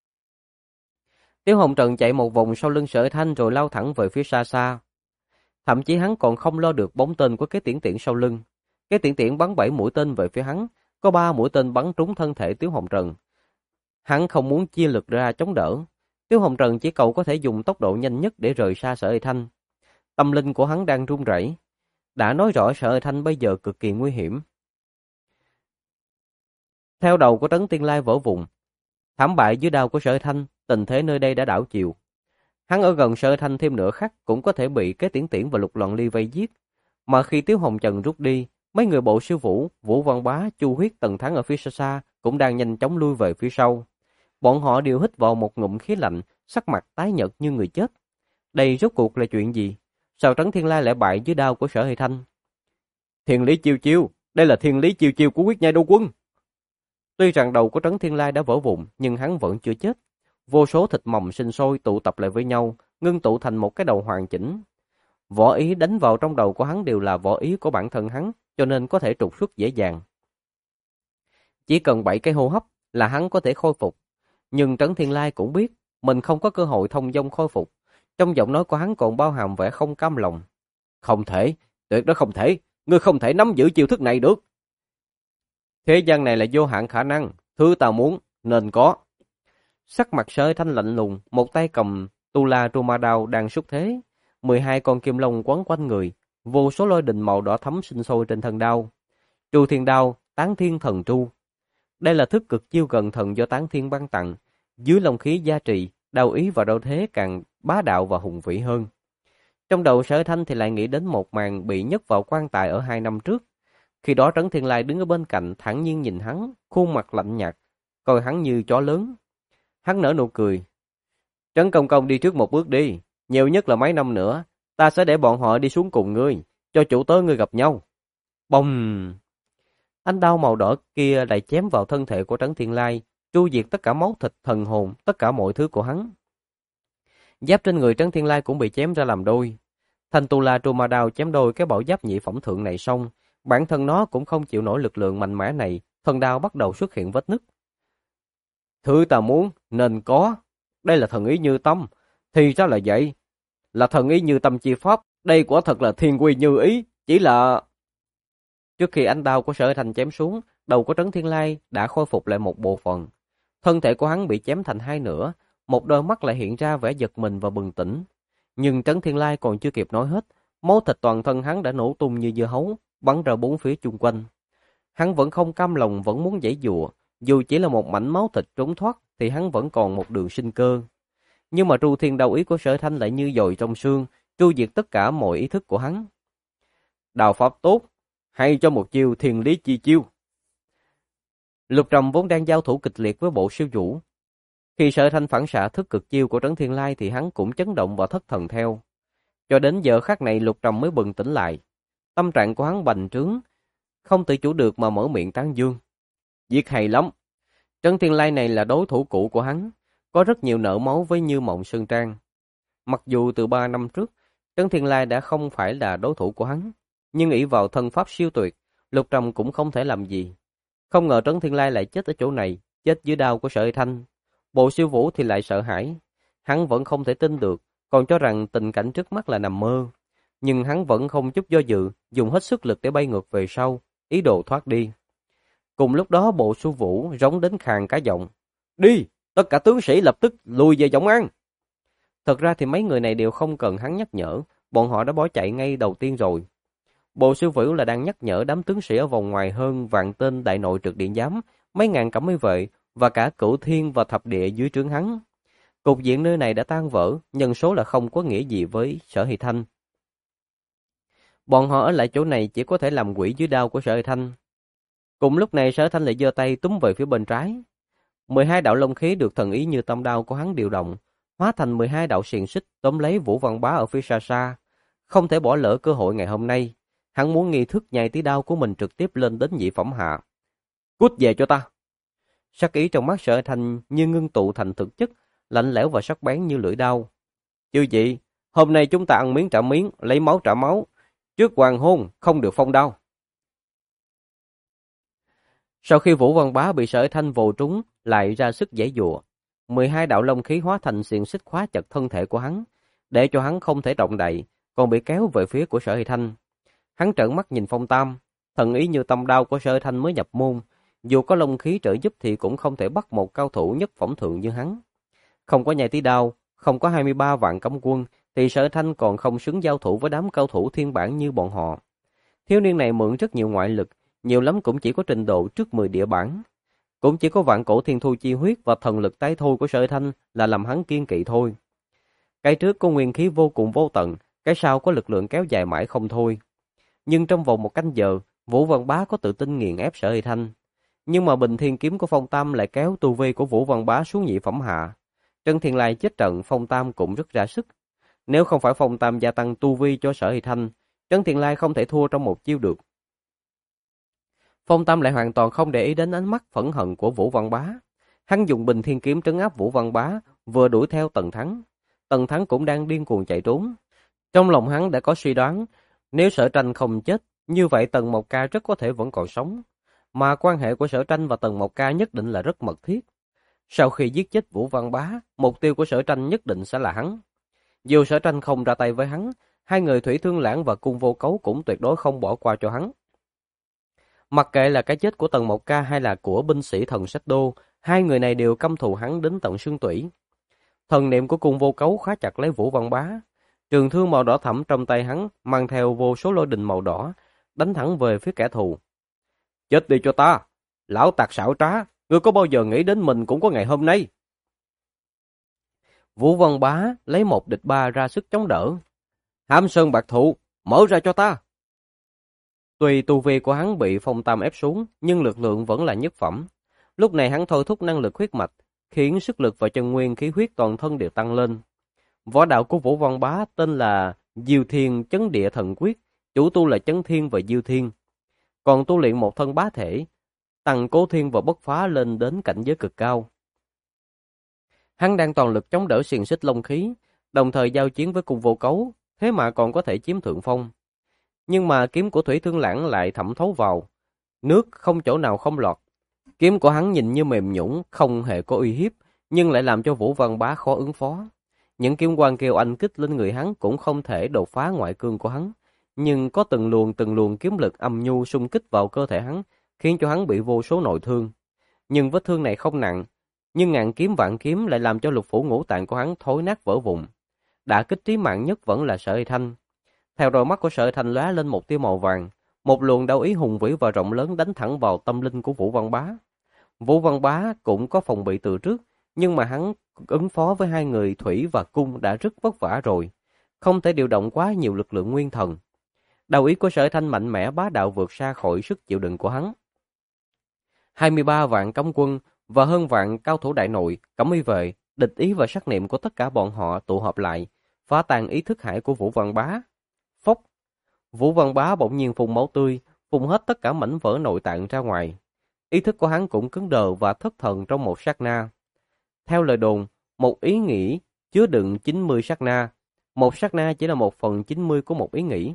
Tiếu Hồng Trần chạy một vòng sau lưng Sở Thanh rồi lao thẳng về phía xa xa. Thậm chí hắn còn không lo được bóng tên của cái tiễn tiễn sau lưng. Cái tiễn tiễn bắn 7 mũi tên về phía hắn, có 3 mũi tên bắn trúng thân thể Tiếu Hồng Trần. Hắn không muốn chia lực ra chống đỡ. Tiếu Hồng Trần chỉ cầu có thể dùng tốc độ nhanh nhất để rời xa Sở Thanh. Tâm linh của hắn đang run rẩy. Đã nói rõ Sở Thanh bây giờ cực kỳ nguy hiểm. Theo đầu của Trấn Thiên Lai vỡ vụn, thảm bại dưới đao của Sở Thanh, tình thế nơi đây đã đảo chiều. Hắn ở gần Sở Thanh thêm nửa khắc cũng có thể bị cái tiễn tiễn và Lục Loạn Ly vây giết. Mà khi Tiếu Hồng Trần rút đi, mấy người bộ sư Vũ, Vũ Văn Bá, Chu Huyết, Tần Thắng ở phía xa xa cũng đang nhanh chóng lui về phía sau. Bọn họ đều hít vào một ngụm khí lạnh, sắc mặt tái nhợt như người chết. Đây rốt cuộc là chuyện gì? Sao Trấn Thiên Lai lại bại dưới đao của Sở Hy Thanh? Thiên lý chiêu chiêu, đây là thiên lý chiêu chiêu của Quyết Nhai Đô Quân. Tuy rằng đầu của Trấn Thiên Lai đã vỡ vụn, nhưng hắn vẫn chưa chết. Vô số thịt mầm sinh sôi tụ tập lại với nhau, ngưng tụ thành một cái đầu hoàn chỉnh. Võ ý đánh vào trong đầu của hắn đều là võ ý của bản thân hắn, cho nên có thể trục xuất dễ dàng. Chỉ cần 7 cái hô hấp là hắn có thể khôi phục. Nhưng Trấn Thiên Lai cũng biết mình không có cơ hội thông dong khôi phục. Trong giọng nói của hắn còn bao hàm vẻ không cam lòng. Không thể, tuyệt đối không thể, ngươi không thể nắm giữ chiêu thức này được. Thế gian này là vô hạn khả năng, thứ ta muốn, nên có. Sắc mặt Sở Thanh lạnh lùng, một tay cầm tu la truma đao đang xúc thế. 12 con kim long quấn quanh người, vô số lôi đình màu đỏ thắm sinh sôi trên thân đao. Tru Thiên Đao, Tán Thiên Thần Tru. Đây là thức cực chiêu gần thần do Tán Thiên ban tặng, dưới long khí gia trì, đao ý và đao thế càng bá đạo và hùng vĩ hơn. Trong đầu Sở Thanh thì lại nghĩ đến một màn bị nhấc vào quan tài ở 2 năm trước. Khi đó Trấn Thiên Lai đứng ở bên cạnh thản nhiên nhìn hắn, khuôn mặt lạnh nhạt, coi hắn như chó lớn. Hắn nở nụ cười. Trấn Công Công đi trước một bước đi, nhiều nhất là mấy năm nữa, ta sẽ để bọn họ đi xuống cùng ngươi, cho chủ tớ ngươi gặp nhau. Bông! Ánh đao màu đỏ kia lại chém vào thân thể của Trấn Thiên Lai, tru diệt tất cả máu thịt, thần hồn, tất cả mọi thứ của hắn. Giáp trên người Trấn Thiên Lai cũng bị chém ra làm đôi. Thanh Tu La Trù Ma Đao chém đôi cái bảo giáp nhị phẩm thượng này xong, bản thân nó cũng không chịu nổi lực lượng mạnh mẽ này, thần đao bắt đầu xuất hiện vết nứt. Thứ ta muốn, nên có. Đây là thần ý như tâm. Thì ra là vậy. Là thần ý như tâm chi pháp. Đây quả thật là thiên quy như ý. Chỉ là... Trước khi ánh đao của Sở Thành chém xuống, đầu của Trấn Thiên Lai đã khôi phục lại một bộ phận. Thân thể của hắn bị chém thành hai nửa, một đôi mắt lại hiện ra vẻ giật mình và bừng tỉnh. Nhưng Trấn Thiên Lai còn chưa kịp nói hết, máu thịt toàn thân hắn đã nổ tung như dưa hấu, bắn ra bốn phía chung quanh. Hắn vẫn không cam lòng, vẫn muốn giãy giụa, dù chỉ là một mảnh máu thịt trốn thoát thì hắn vẫn còn một đường sinh cơ. Nhưng mà Tru Thiên Đao ý của Sở Thanh lại như dồi trong xương, tru diệt tất cả mọi ý thức của hắn. Đao pháp tốt, hay cho một chiêu thiên lý chi chiêu. Lục Trầm vốn đang giao thủ kịch liệt với Bộ Siêu Vũ. Khi Sở Thanh phản xạ thức cực chiêu của Trấn Thiên Lai thì hắn cũng chấn động và thất thần theo. Cho đến giờ khắc này Lục Trầm mới bừng tỉnh lại. Tâm trạng của hắn bành trướng, không tự chủ được mà mở miệng tán dương. Giết hay lắm. Trấn Thiên Lai này là đối thủ cũ của hắn, có rất nhiều nợ máu với Như Mộng Sơn Trang. Mặc dù từ 3 năm trước, Trấn Thiên Lai đã không phải là đối thủ của hắn, nhưng ỷ vào thân pháp siêu tuyệt, Lục Trầm cũng không thể làm gì. Không ngờ Trấn Thiên Lai lại chết ở chỗ này, chết dưới đao của Sở Thanh. Bộ Siêu Vũ thì lại sợ hãi. Hắn vẫn không thể tin được, còn cho rằng tình cảnh trước mắt là nằm mơ. Nhưng hắn vẫn không chút do dự, dùng hết sức lực để bay ngược về sau, ý đồ thoát đi. Cùng lúc đó Bộ Siêu Vũ rống đến khàn cả giọng. Đi! Tất cả tướng sĩ lập tức lùi về Giọng An! Thật ra thì mấy người này đều không cần hắn nhắc nhở, bọn họ đã bỏ chạy ngay đầu tiên rồi. Bộ Siêu Vũ là đang nhắc nhở đám tướng sĩ ở vòng ngoài hơn vạn tên đại nội trực điện giám, mấy ngàn cẩm y vệ và cả Cửu Thiên và Thập Địa dưới trướng hắn. Cục diện nơi này đã tan vỡ, nhân số là không có nghĩa gì với Sở Hy Thanh. Bọn họ ở lại chỗ này chỉ có thể làm quỷ dưới đao của Sở Hy Thanh. Cùng lúc này Sở Thanh lại giơ tay túm về phía bên trái. 12 đạo long khí được thần ý như tâm đao của hắn điều động, hóa thành 12 đạo xiềng xích tóm lấy Vũ Văn Bá ở phía xa xa. Không thể bỏ lỡ cơ hội ngày hôm nay. Hắn muốn nghi thức nhai tí đao của mình trực tiếp lên đến nhị phẩm hạ. Cút về cho ta! Sắc ý trong mắt Sở Thanh như ngưng tụ thành thực chất, lạnh lẽo và sắc bén như lưỡi đao. Chư vị, hôm nay chúng ta ăn miếng trả miếng, lấy máu trả máu. Trước hoàng hôn, không được phong đao. Sau khi Vũ Văn Bá bị Sở Thanh vồ trúng, lại ra sức giãy giụa. 12 đạo long khí hóa thành xiềng xích khóa chặt thân thể của hắn, để cho hắn không thể động đậy, còn bị kéo về phía của Sở Hy Thanh. Hắn trợn mắt nhìn Phong Tam, thần ý như tâm đao của Sở Thanh mới nhập môn, dù có long khí trợ giúp thì cũng không thể bắt một cao thủ nhất phẩm thượng như hắn. Không có nhai tí đao, không có 23 vạn cấm quân, thì Sở Thanh còn không xứng giao thủ với đám cao thủ thiên bản như bọn họ. Thiếu niên này mượn rất nhiều ngoại lực, nhiều lắm cũng chỉ có trình độ trước 10 địa bản. Cũng chỉ có vạn cổ thiên thu chi huyết và thần lực tái thôi của Sở Thanh là làm hắn kiên kỵ thôi. Cái trước có nguyên khí vô cùng vô tận, cái sau có lực lượng kéo dài mãi không thôi. Nhưng trong vòng một canh giờ, Vũ Văn Bá có tự tin nghiền ép Sở Hy Thanh. Nhưng mà bình thiên kiếm của Phong Tam lại kéo tu vi của Vũ Văn Bá xuống nhị phẩm hạ. Trấn Thiên Lai chết trận, Phong Tam cũng rất ra sức. Nếu không phải Phong Tam gia tăng tu vi cho Sở Hy Thanh, Trấn Thiên Lai không thể thua trong một chiêu được. Phong Tam lại hoàn toàn không để ý đến ánh mắt phẫn hận của Vũ Văn Bá. Hắn dùng bình thiên kiếm trấn áp Vũ Văn Bá, vừa đuổi theo Tần Thắng. Tần Thắng cũng đang điên cuồng chạy trốn. Trong lòng hắn đã có suy đoán, nếu Sở Tranh không chết, như vậy Tần Mộc Ca rất có thể vẫn còn sống. Mà quan hệ của Sở Tranh và Tần Mộc Ca nhất định là rất mật thiết. Sau khi giết chết Vũ Văn Bá, mục tiêu của Sở Tranh nhất định sẽ là hắn. Dù Sở Tranh không ra tay với hắn, hai người Thủy Thương Lãng và Cung Vô Cấu cũng tuyệt đối không bỏ qua cho hắn. Mặc kệ là cái chết của Tần Mộc Ca hay là của binh sĩ Thần Sách Đô, hai người này đều căm thù hắn đến tận xương tủy. Thần niệm của Cung Vô Cấu khóa chặt lấy Vũ Văn Bá. Trường thương màu đỏ thẫm trong tay hắn mang theo vô số lôi đình màu đỏ, đánh thẳng về phía kẻ thù. Chết đi cho ta! Lão tặc xảo trá! Ngươi có bao giờ nghĩ đến mình cũng có ngày hôm nay? Vũ Văn Bá lấy 1 địch 3 ra sức chống đỡ. Hám Sơn Bạc Thụ, mở ra cho ta! Tuy tu vi của hắn bị Phong Tam ép xuống, nhưng lực lượng vẫn là nhất phẩm. Lúc này hắn thôi thúc năng lực huyết mạch, khiến sức lực và chân nguyên khí huyết toàn thân đều tăng lên. Võ đạo của Vũ Văn Bá tên là Diêu Thiên Chấn Địa Thần Quyết, chủ tu là Chấn Thiên và Diêu Thiên. Còn tu luyện một thân bá thể, tăng Cố Thiên và Bất Phá lên đến cảnh giới cực cao. Hắn đang toàn lực chống đỡ xiềng xích long khí, đồng thời giao chiến với Cung Vô Cấu, thế mà còn có thể chiếm thượng phong. Nhưng mà kiếm của Thủy Thương Lãng lại thẩm thấu vào, nước không chỗ nào không lọt. Kiếm của hắn nhìn như mềm nhũn, không hề có uy hiếp, nhưng lại làm cho Vũ Văn Bá khó ứng phó. Những kiếm quang kêu anh kích lên người hắn cũng không thể đột phá ngoại cương của hắn, nhưng có từng luồng kiếm lực âm nhu xung kích vào cơ thể hắn, khiến cho hắn bị vô số nội thương. Nhưng vết thương này không nặng, nhưng ngàn kiếm vạn kiếm lại làm cho lục phủ ngũ tạng của hắn thối nát vỡ vụn. Đả kích chí mạng nhất vẫn là Sở Hy Thanh. Theo đôi mắt của Sở Hy Thanh lóe lên một tia màu vàng, một luồng đau ý hùng vĩ và rộng lớn đánh thẳng vào tâm linh của Vũ Văn Bá. Vũ Văn Bá cũng có phòng bị từ trước, nhưng mà hắn ứng phó với hai người Thủy và Cung đã rất vất vả rồi, không thể điều động quá nhiều lực lượng nguyên thần. Đầu ý của Sở Thanh mạnh mẽ bá đạo vượt xa khỏi sức chịu đựng của hắn. 23 vạn cấm quân và hơn vạn cao thủ đại nội, cấm y vệ, địch ý và sát niệm của tất cả bọn họ tụ hợp lại, phá tan ý thức hải của Vũ Văn Bá. Phốc! Vũ Văn Bá bỗng nhiên phun máu tươi, phun hết tất cả mảnh vỡ nội tạng ra ngoài. Ý thức của hắn cũng cứng đờ và thất thần trong một sát na. Theo lời đồn, một ý nghĩ chứa đựng 90 sát na. Một sát na chỉ là 1/90 của một ý nghĩ.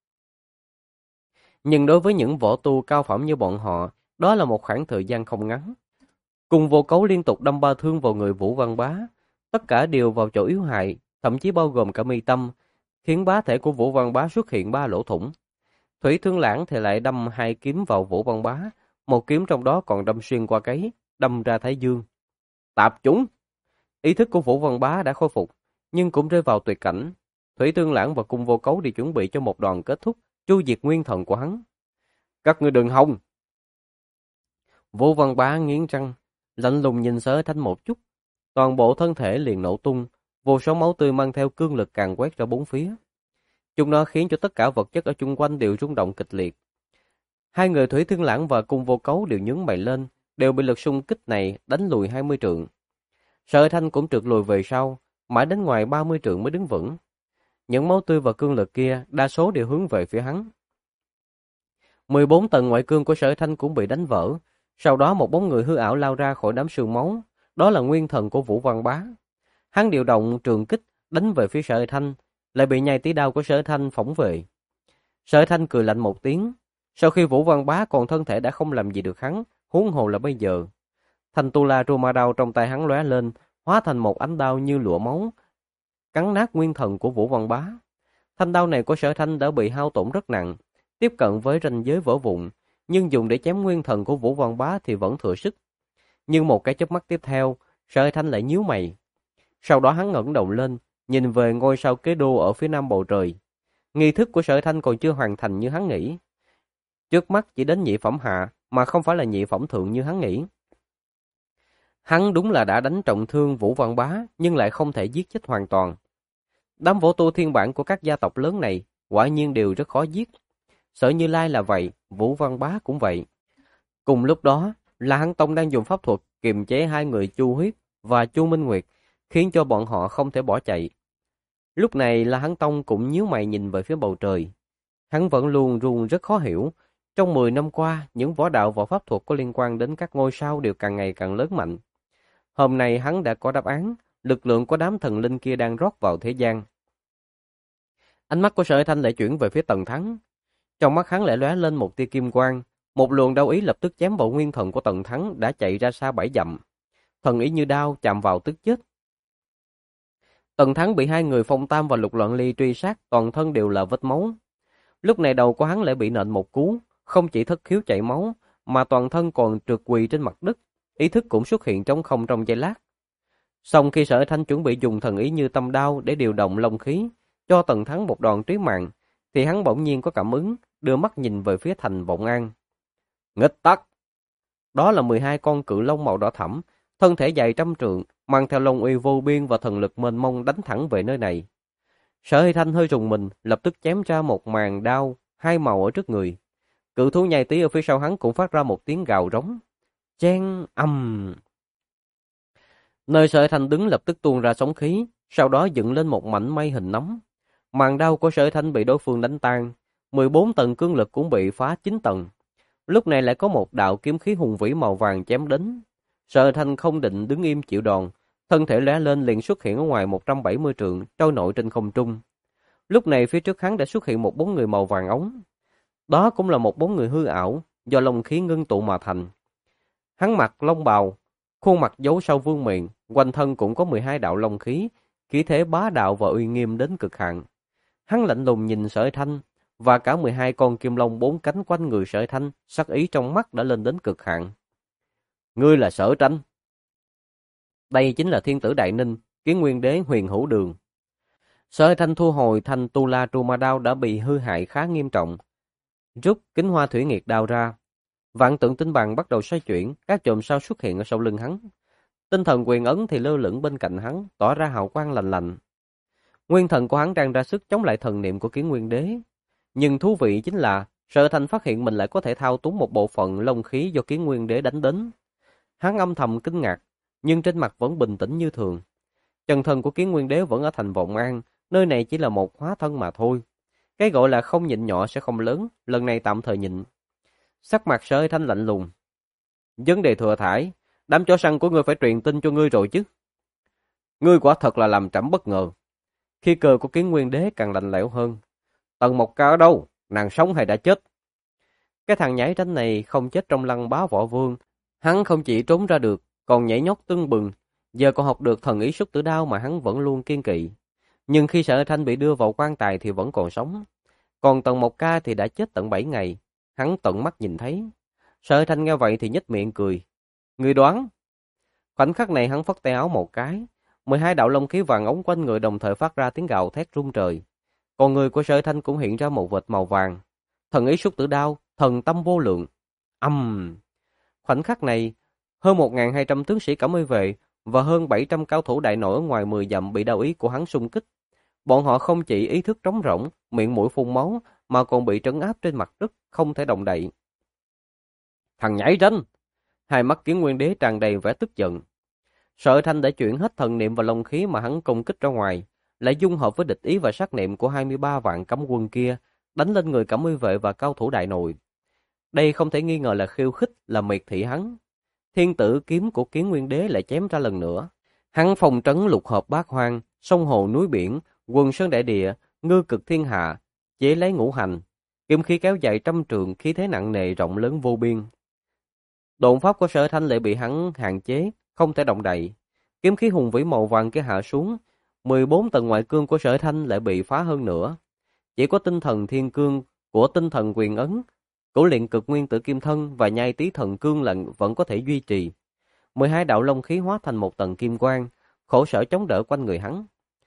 Nhưng đối với những võ tu cao phẩm như bọn họ, đó là một khoảng thời gian không ngắn. Cùng Vô Cấu liên tục đâm 3 thương vào người Vũ Văn Bá. Tất cả đều vào chỗ yếu hại, thậm chí bao gồm cả mi tâm, khiến bá thể của Vũ Văn Bá xuất hiện 3 lỗ thủng. Thủy Thương Lãng thì lại đâm 2 kiếm vào Vũ Văn Bá, một kiếm trong đó còn đâm xuyên qua cấy, đâm ra thái dương. Tạp chúng! Ý thức của Vũ Văn Bá đã khôi phục, nhưng cũng rơi vào tuyệt cảnh. Thủy Thương Lãng và Cung Vô Cấu đi chuẩn bị cho một đòn kết thúc, tru diệt nguyên thần của hắn. Các ngươi đừng hòng! Vũ Văn Bá nghiến răng, lạnh lùng nhìn Sở Thanh một chút, toàn bộ thân thể liền nổ tung, vô số máu tươi mang theo cương lực càn quét ra bốn phía. Chúng nó khiến cho tất cả vật chất ở chung quanh đều rung động kịch liệt. Hai người Thủy Thương Lãng và Cung Vô Cấu đều nhướng mày lên, đều bị lực xung kích này đánh lùi 20 trượng. Sở Thanh cũng trượt lùi về sau, mãi đến ngoài 30 trượng mới đứng vững. Những máu tươi và cương lực kia đa số đều hướng về phía hắn. 14 tầng ngoại cương của Sở Thanh cũng bị đánh vỡ. Sau đó một bóng người hư ảo lao ra khỏi đám sương máu, đó là nguyên thần của Vũ Văn Bá. Hắn điều động trường kích đánh về phía Sở Thanh, lại bị nhai tí đao của Sở Thanh phóng về. Sở Thanh cười lạnh một tiếng, sau khi Vũ Văn Bá còn thân thể đã không làm gì được hắn, huống hồ là bây giờ. Thanh tu la Roma đao trong tay hắn lóe lên, hóa thành một ánh đao như lụa máu, cắn nát nguyên thần của Vũ Văn Bá. Thanh đao này của Sở Thanh đã bị hao tổn rất nặng, tiếp cận với ranh giới vỡ vụn, nhưng dùng để chém nguyên thần của Vũ Văn Bá thì vẫn thừa sức. Nhưng một cái chớp mắt tiếp theo, Sở Thanh lại nhíu mày. Sau đó hắn ngẩng đầu lên, nhìn về ngôi sao kế đô ở phía nam bầu trời. Nghi thức của Sở Thanh còn chưa hoàn thành như hắn nghĩ. Trước mắt chỉ đến nhị phẩm hạ, mà không phải là nhị phẩm thượng như hắn nghĩ. Hắn đúng là đã đánh trọng thương Vũ Văn Bá, nhưng lại không thể giết chết hoàn toàn. Đám võ tu thiên bản của các gia tộc lớn này, quả nhiên đều rất khó giết. Sở Như Lai là vậy, Vũ Văn Bá cũng vậy. Cùng lúc đó, La Hán Tông đang dùng pháp thuật kiềm chế hai người Chu Huyết và Chu Minh Nguyệt, khiến cho bọn họ không thể bỏ chạy. Lúc này La Hán Tông cũng nhíu mày nhìn về phía bầu trời. Hắn vẫn luôn run rất khó hiểu. Trong 10 năm qua, những võ đạo và pháp thuật có liên quan đến các ngôi sao đều càng ngày càng lớn mạnh. Hôm nay hắn đã có đáp án, lực lượng của đám thần linh kia đang rót vào thế gian. Ánh mắt của Sở Thanh lại chuyển về phía Tần Thắng. Trong mắt hắn lại lóe lên một tia kim quang, một luồng đao ý lập tức chém vào nguyên thần của Tần Thắng đã chạy ra xa 7 dặm. Thần ý như đao chạm vào tức chết. Tần Thắng bị hai người Phong Tam và Lục Loạn Ly truy sát, toàn thân đều là vết máu. Lúc này đầu của hắn lại bị nện một cú, không chỉ thất khiếu chảy máu, mà toàn thân còn trượt quỳ trên mặt đất, ý thức cũng xuất hiện trống không trong giây lát. Xong khi Sở Thanh chuẩn bị dùng thần ý như tâm đao để điều động long khí, cho Tần Thắng một đòn trí mạng, thì hắn bỗng nhiên có cảm ứng, đưa mắt nhìn về phía thành Vọng An. Nghịch tắc! Đó là 12 con cự long màu đỏ thẫm, thân thể dài trăm trượng, mang theo long uy vô biên và thần lực mênh mông đánh thẳng về nơi này. Sở Hy Thanh hơi rùng mình, lập tức chém ra một màn đao, hai màu ở trước người. Cự thú nhai tí ở phía sau hắn cũng phát ra một tiếng gào rống. Chen âm! Nơi Sở Thanh đứng lập tức tuôn ra sóng khí, sau đó dựng lên một mảnh mây hình nấm. Màn đao của Sở Thanh bị đối phương đánh tan, 14 tầng cương lực cũng bị phá 9 tầng. Lúc này lại có một đạo kiếm khí hùng vĩ màu vàng chém đến. Sở Thanh không định đứng im chịu đòn, thân thể lóe lên liền xuất hiện ở ngoài 170 trượng, trôi nổi trên không trung. Lúc này phía trước hắn đã xuất hiện một bóng người màu vàng ống. Đó cũng là một bóng người hư ảo, do long khí ngưng tụ mà thành. Hắn mặc long bào, khuôn mặt giấu sau vương miện, quanh thân cũng có 12 đạo long khí, khí thế bá đạo và uy nghiêm đến cực hạn. Hắn lạnh lùng nhìn Sở Thanh, và cả 12 con kim long bốn cánh quanh người Sở Thanh, sắc ý trong mắt đã lên đến cực hạn. Ngươi là Sở Tranh. Đây chính là thiên tử Đại Ninh, Kiến Nguyên Đế Huyền Hữu Đường. Sở Thanh thu hồi thanh tu la trù ma đao đã bị hư hại khá nghiêm trọng. Rút kính hoa thủy nghiệt đao ra. Vạn tượng tinh bằng bắt đầu xoay chuyển, các chòm sao xuất hiện ở sau lưng hắn. Tinh thần quyền ấn thì lơ lửng bên cạnh hắn, tỏa ra hào quang lạnh lạnh. Nguyên thần của hắn đang ra sức chống lại thần niệm của Kiến Nguyên Đế. Nhưng thú vị chính là, Sở Thanh phát hiện mình lại có thể thao túng một bộ phận long khí do Kiến Nguyên Đế đánh đến. Hắn âm thầm kinh ngạc, nhưng trên mặt vẫn bình tĩnh như thường. Chân thân của Kiến Nguyên Đế vẫn ở thành Vọng An, nơi này chỉ là một hóa thân mà thôi. Cái gọi là không nhịn nhỏ sẽ không lớn, lần này tạm thời nhịn. Sắc mặt Sở Thanh lạnh lùng. Vấn đề thừa thải, đám chó săn của ngươi phải truyền tin cho ngươi rồi chứ. Ngươi quả thật là làm trẫm bất ngờ. Khi cơ của Kiến Nguyên Đế càng lạnh lẽo hơn. Tần Mộc Ca ở đâu? Nàng sống hay đã chết? Cái thằng nhảy tránh này không chết trong Lăng Bá Võ Vương. Hắn không chỉ trốn ra được, còn nhảy nhót tưng bừng. Giờ còn học được thần ý xuất tử đao mà hắn vẫn luôn kiên kỵ. Nhưng khi Sở Thanh bị đưa vào quan tài thì vẫn còn sống. Còn Tần Mộc Ca thì đã chết tận 7 ngày. Hắn tận mắt nhìn thấy. Sở Thanh nghe vậy thì nhếch miệng cười. Ngươi đoán? Khoảnh khắc này hắn phất tay áo một cái. 12 đạo long khí vàng ống quanh người đồng thời phát ra tiếng gào thét rung trời. Còn người của Sở Thanh cũng hiện ra một vệt màu vàng. Thần ý xuất tử đao, thần tâm vô lượng. Khoảnh khắc này, hơn 1.200 tướng sĩ Cẩm Y vệ và hơn 700 cao thủ đại nội ở ngoài 10 dặm bị đao ý của hắn xung kích. Bọn họ không chỉ ý thức trống rỗng, miệng mũi phun máu, mà còn bị trấn áp trên mặt đất, không thể động đậy. Thằng nhảy ranh! Hai mắt Kiến Nguyên Đế tràn đầy vẻ tức giận. Sở Thanh đã chuyển hết thần niệm và long khí mà hắn công kích ra ngoài, lại dung hợp với địch ý và sát niệm của 23 vạn cấm quân kia, đánh lên người Cẩm Y vệ và cao thủ đại nội. Đây không thể nghi ngờ là khiêu khích, là miệt thị hắn. Thiên tử kiếm của Kiến Nguyên Đế lại chém ra lần nữa. Hắn phong trấn lục hợp bát hoang, sông hồ núi biển, quần sơn đại địa, ngư cực thiên hạ, chế lấy ngũ hành, kiếm khí kéo dài trăm trượng, khí thế nặng nề rộng lớn vô biên. Độn pháp của Sở Thanh lại bị hắn hạn chế, không thể động đậy. Kiếm khí hùng vĩ màu vàng kia hạ xuống, 14 tầng ngoại cương của Sở Thanh lại bị phá hơn nữa. Chỉ có tinh thần thiên cương của tinh thần quyền ấn, Cổ Luyện Cực Nguyên Tử Kim Thân và Nhai Tý Thần Cương lận vẫn có thể duy trì. 12 đạo long khí hóa thành một tầng kim quang, khổ sở chống đỡ quanh người hắn.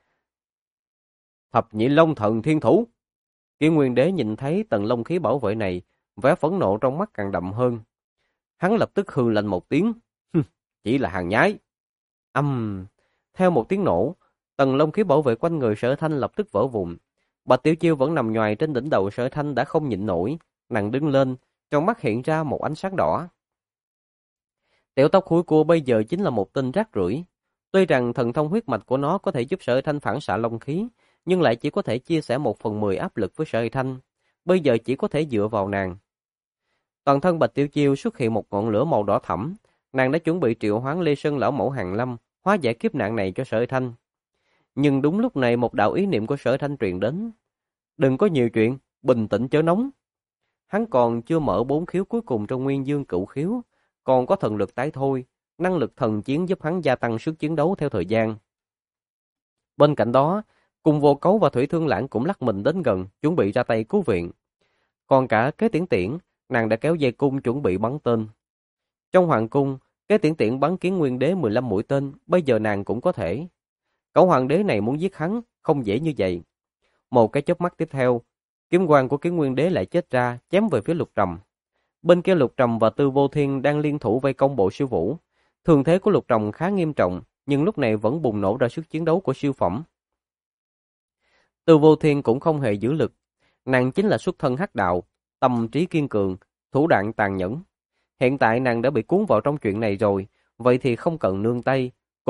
Thập nhị long thần thiên thủ. Kiến Nguyên Đế nhìn thấy tầng long khí bảo vệ này, vẻ phẫn nộ trong mắt càng đậm hơn. Hắn lập tức hừ lạnh một tiếng, chỉ là hàng nhái. Theo một tiếng nổ, tầng long khí bảo vệ quanh người Sở Thanh lập tức vỡ vụn. Bạch Tiểu Chiêu vẫn nằm nhoài trên đỉnh đầu Sở Thanh đã không nhịn nổi, nàng đứng lên, trong mắt hiện ra một ánh sáng đỏ. Tiểu tóc húi cua bây giờ chính là một tên rác rưởi. Tuy rằng thần thông huyết mạch của nó có thể giúp Sở Thanh phản xạ long khí, nhưng lại chỉ có thể chia sẻ 1/10 áp lực với Sở Thanh. Bây giờ chỉ có thể dựa vào nàng. Toàn thân Bạch Tiểu Chiêu xuất hiện một ngọn lửa màu đỏ thẫm, nàng đã chuẩn bị triệu hoán Lê Sơn lão mẫu Hàn Lâm, hóa giải kiếp nạn này cho Sở Thanh. Nhưng đúng lúc này một đạo ý niệm của Sở Thanh truyền đến. Đừng có nhiều chuyện, bình tĩnh chớ nóng. Hắn còn chưa mở 4 khiếu cuối cùng trong Nguyên Dương Cửu khiếu, còn có thần lực tái thôi, năng lực thần chiến giúp hắn gia tăng sức chiến đấu theo thời gian. Bên cạnh đó, Cùng Vô Cấu và Thủy Thương Lãng cũng lắc mình đến gần, chuẩn bị ra tay cứu viện. Còn cả Kế Tiễn Tiễn, nàng đã kéo dây cung chuẩn bị bắn tên. Trong hoàng cung, Kế Tiễn Tiễn bắn Kiến Nguyên Đế 15 mũi tên, bây giờ nàng cũng có thể. Cẩu hoàng đế này muốn giết hắn, không dễ như vậy. Một cái chớp mắt tiếp theo, kiếm quang của Kiến Nguyên Đế lại chết ra, chém về phía Lục Trầm. Bên kia Lục Trầm và Tư Vô Thiên đang liên thủ vây công Bộ Siêu Vũ. Thương thế của Lục Trầm khá nghiêm trọng, nhưng lúc này vẫn bùng nổ ra sức chiến đấu của siêu phẩm. Tư Vô Thiên cũng không hề giữ lực, nàng chính là xuất thân hắc đạo, tâm trí kiên cường, thủ đoạn tàn nhẫn. Hiện tại nàng đã bị cuốn vào trong chuyện này rồi, vậy thì không cần nương tay,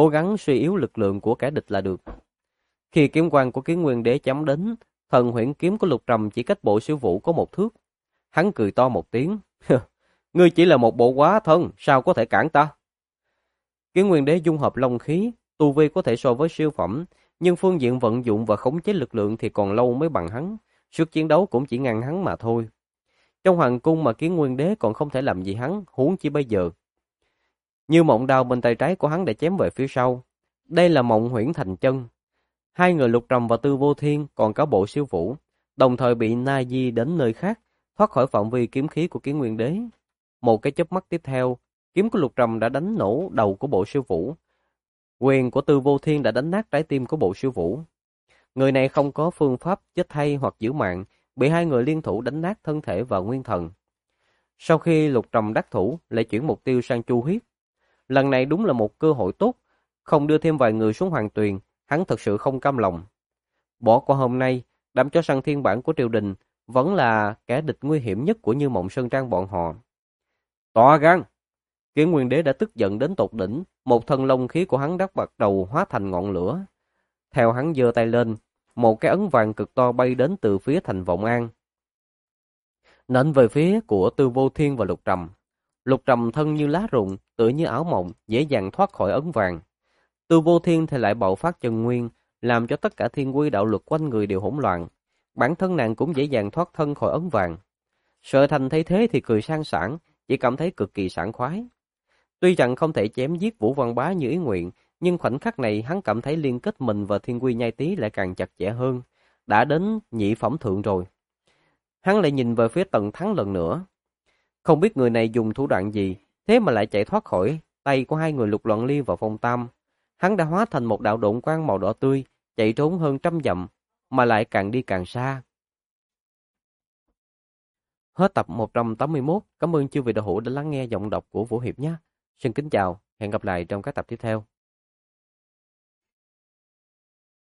cố gắng suy yếu lực lượng của kẻ địch là được. Khi kiếm quang của Kiến Nguyên Đế chém đến, thần huyễn kiếm của Lục Trầm chỉ cách Bộ Siêu Vũ có 1 thước. Hắn cười to một tiếng, ngươi chỉ là một bộ hóa thân, sao có thể cản ta? Kiến Nguyên Đế dung hợp long khí, tu vi có thể so với siêu phẩm, nhưng phương diện vận dụng và khống chế lực lượng thì còn lâu mới bằng hắn, sức chiến đấu cũng chỉ ngang hắn mà thôi. Trong hoàng cung mà Kiến Nguyên Đế còn không thể làm gì hắn, huống chi bây giờ. Như Mộng đao bên tay trái của hắn đã chém về phía sau. Đây là Mộng Huyễn thành chân. Hai người Lục Trầm và Tư Vô Thiên còn có Bộ Siêu Vũ, đồng thời bị na di đến nơi khác, thoát khỏi phạm vi kiếm khí của Kiến Nguyên Đế. Một cái chớp mắt tiếp theo, kiếm của Lục Trầm đã đánh nổ đầu của Bộ Siêu Vũ. Quyền của Tư Vô Thiên đã đánh nát trái tim của Bộ Siêu Vũ. Người này không có phương pháp chết hay hoặc giữ mạng, bị hai người liên thủ đánh nát thân thể và nguyên thần. Sau khi Lục Trầm đắc thủ, lại chuyển mục tiêu sang Chu Huyết. Lần này đúng là một cơ hội tốt, không đưa thêm vài người xuống Hoàng Tuyền, hắn thật sự không cam lòng. Bỏ qua hôm nay, đám chó săn thiên bản của triều đình vẫn là kẻ địch nguy hiểm nhất của Như Mộng Sơn Trang bọn họ. To gan! Kiến Nguyên Đế đã tức giận đến tột đỉnh, một thân long khí của hắn đã bắt đầu hóa thành ngọn lửa. Theo hắn giơ tay lên, một cái ấn vàng cực to bay đến từ phía thành Vọng An, nện về phía của Tư Vô Thiên và Lục Trầm. Lục Trầm thân như lá rụng, tựa như ảo mộng, dễ dàng thoát khỏi ấn vàng. Tư Vô Thiên thì lại bạo phát chân nguyên, làm cho tất cả thiên quy đạo luật quanh người đều hỗn loạn. Bản thân nàng cũng dễ dàng thoát thân khỏi ấn vàng. Sở Thành thấy thế thì cười sang sảng, chỉ cảm thấy cực kỳ sảng khoái. Tuy rằng không thể chém giết Vũ Văn Bá như ý nguyện, nhưng khoảnh khắc này hắn cảm thấy liên kết mình và Thiên Quy Nhai Tý lại càng chặt chẽ hơn, đã đến nhị phẩm thượng rồi. Hắn lại nhìn về phía Tần Thắng lần nữa. Không biết người này dùng thủ đoạn gì, thế mà lại chạy thoát khỏi tay của hai người Lục Loạn Liên và Phong Tam. Hắn đã hóa thành một đạo độn quang màu đỏ tươi, chạy trốn hơn 100 dặm, mà lại càng đi càng xa. Hết tập 181, cảm ơn chư vị đạo hữu đã lắng nghe giọng đọc của Vũ Hiệp nhé. Xin kính chào, hẹn gặp lại trong các tập tiếp theo.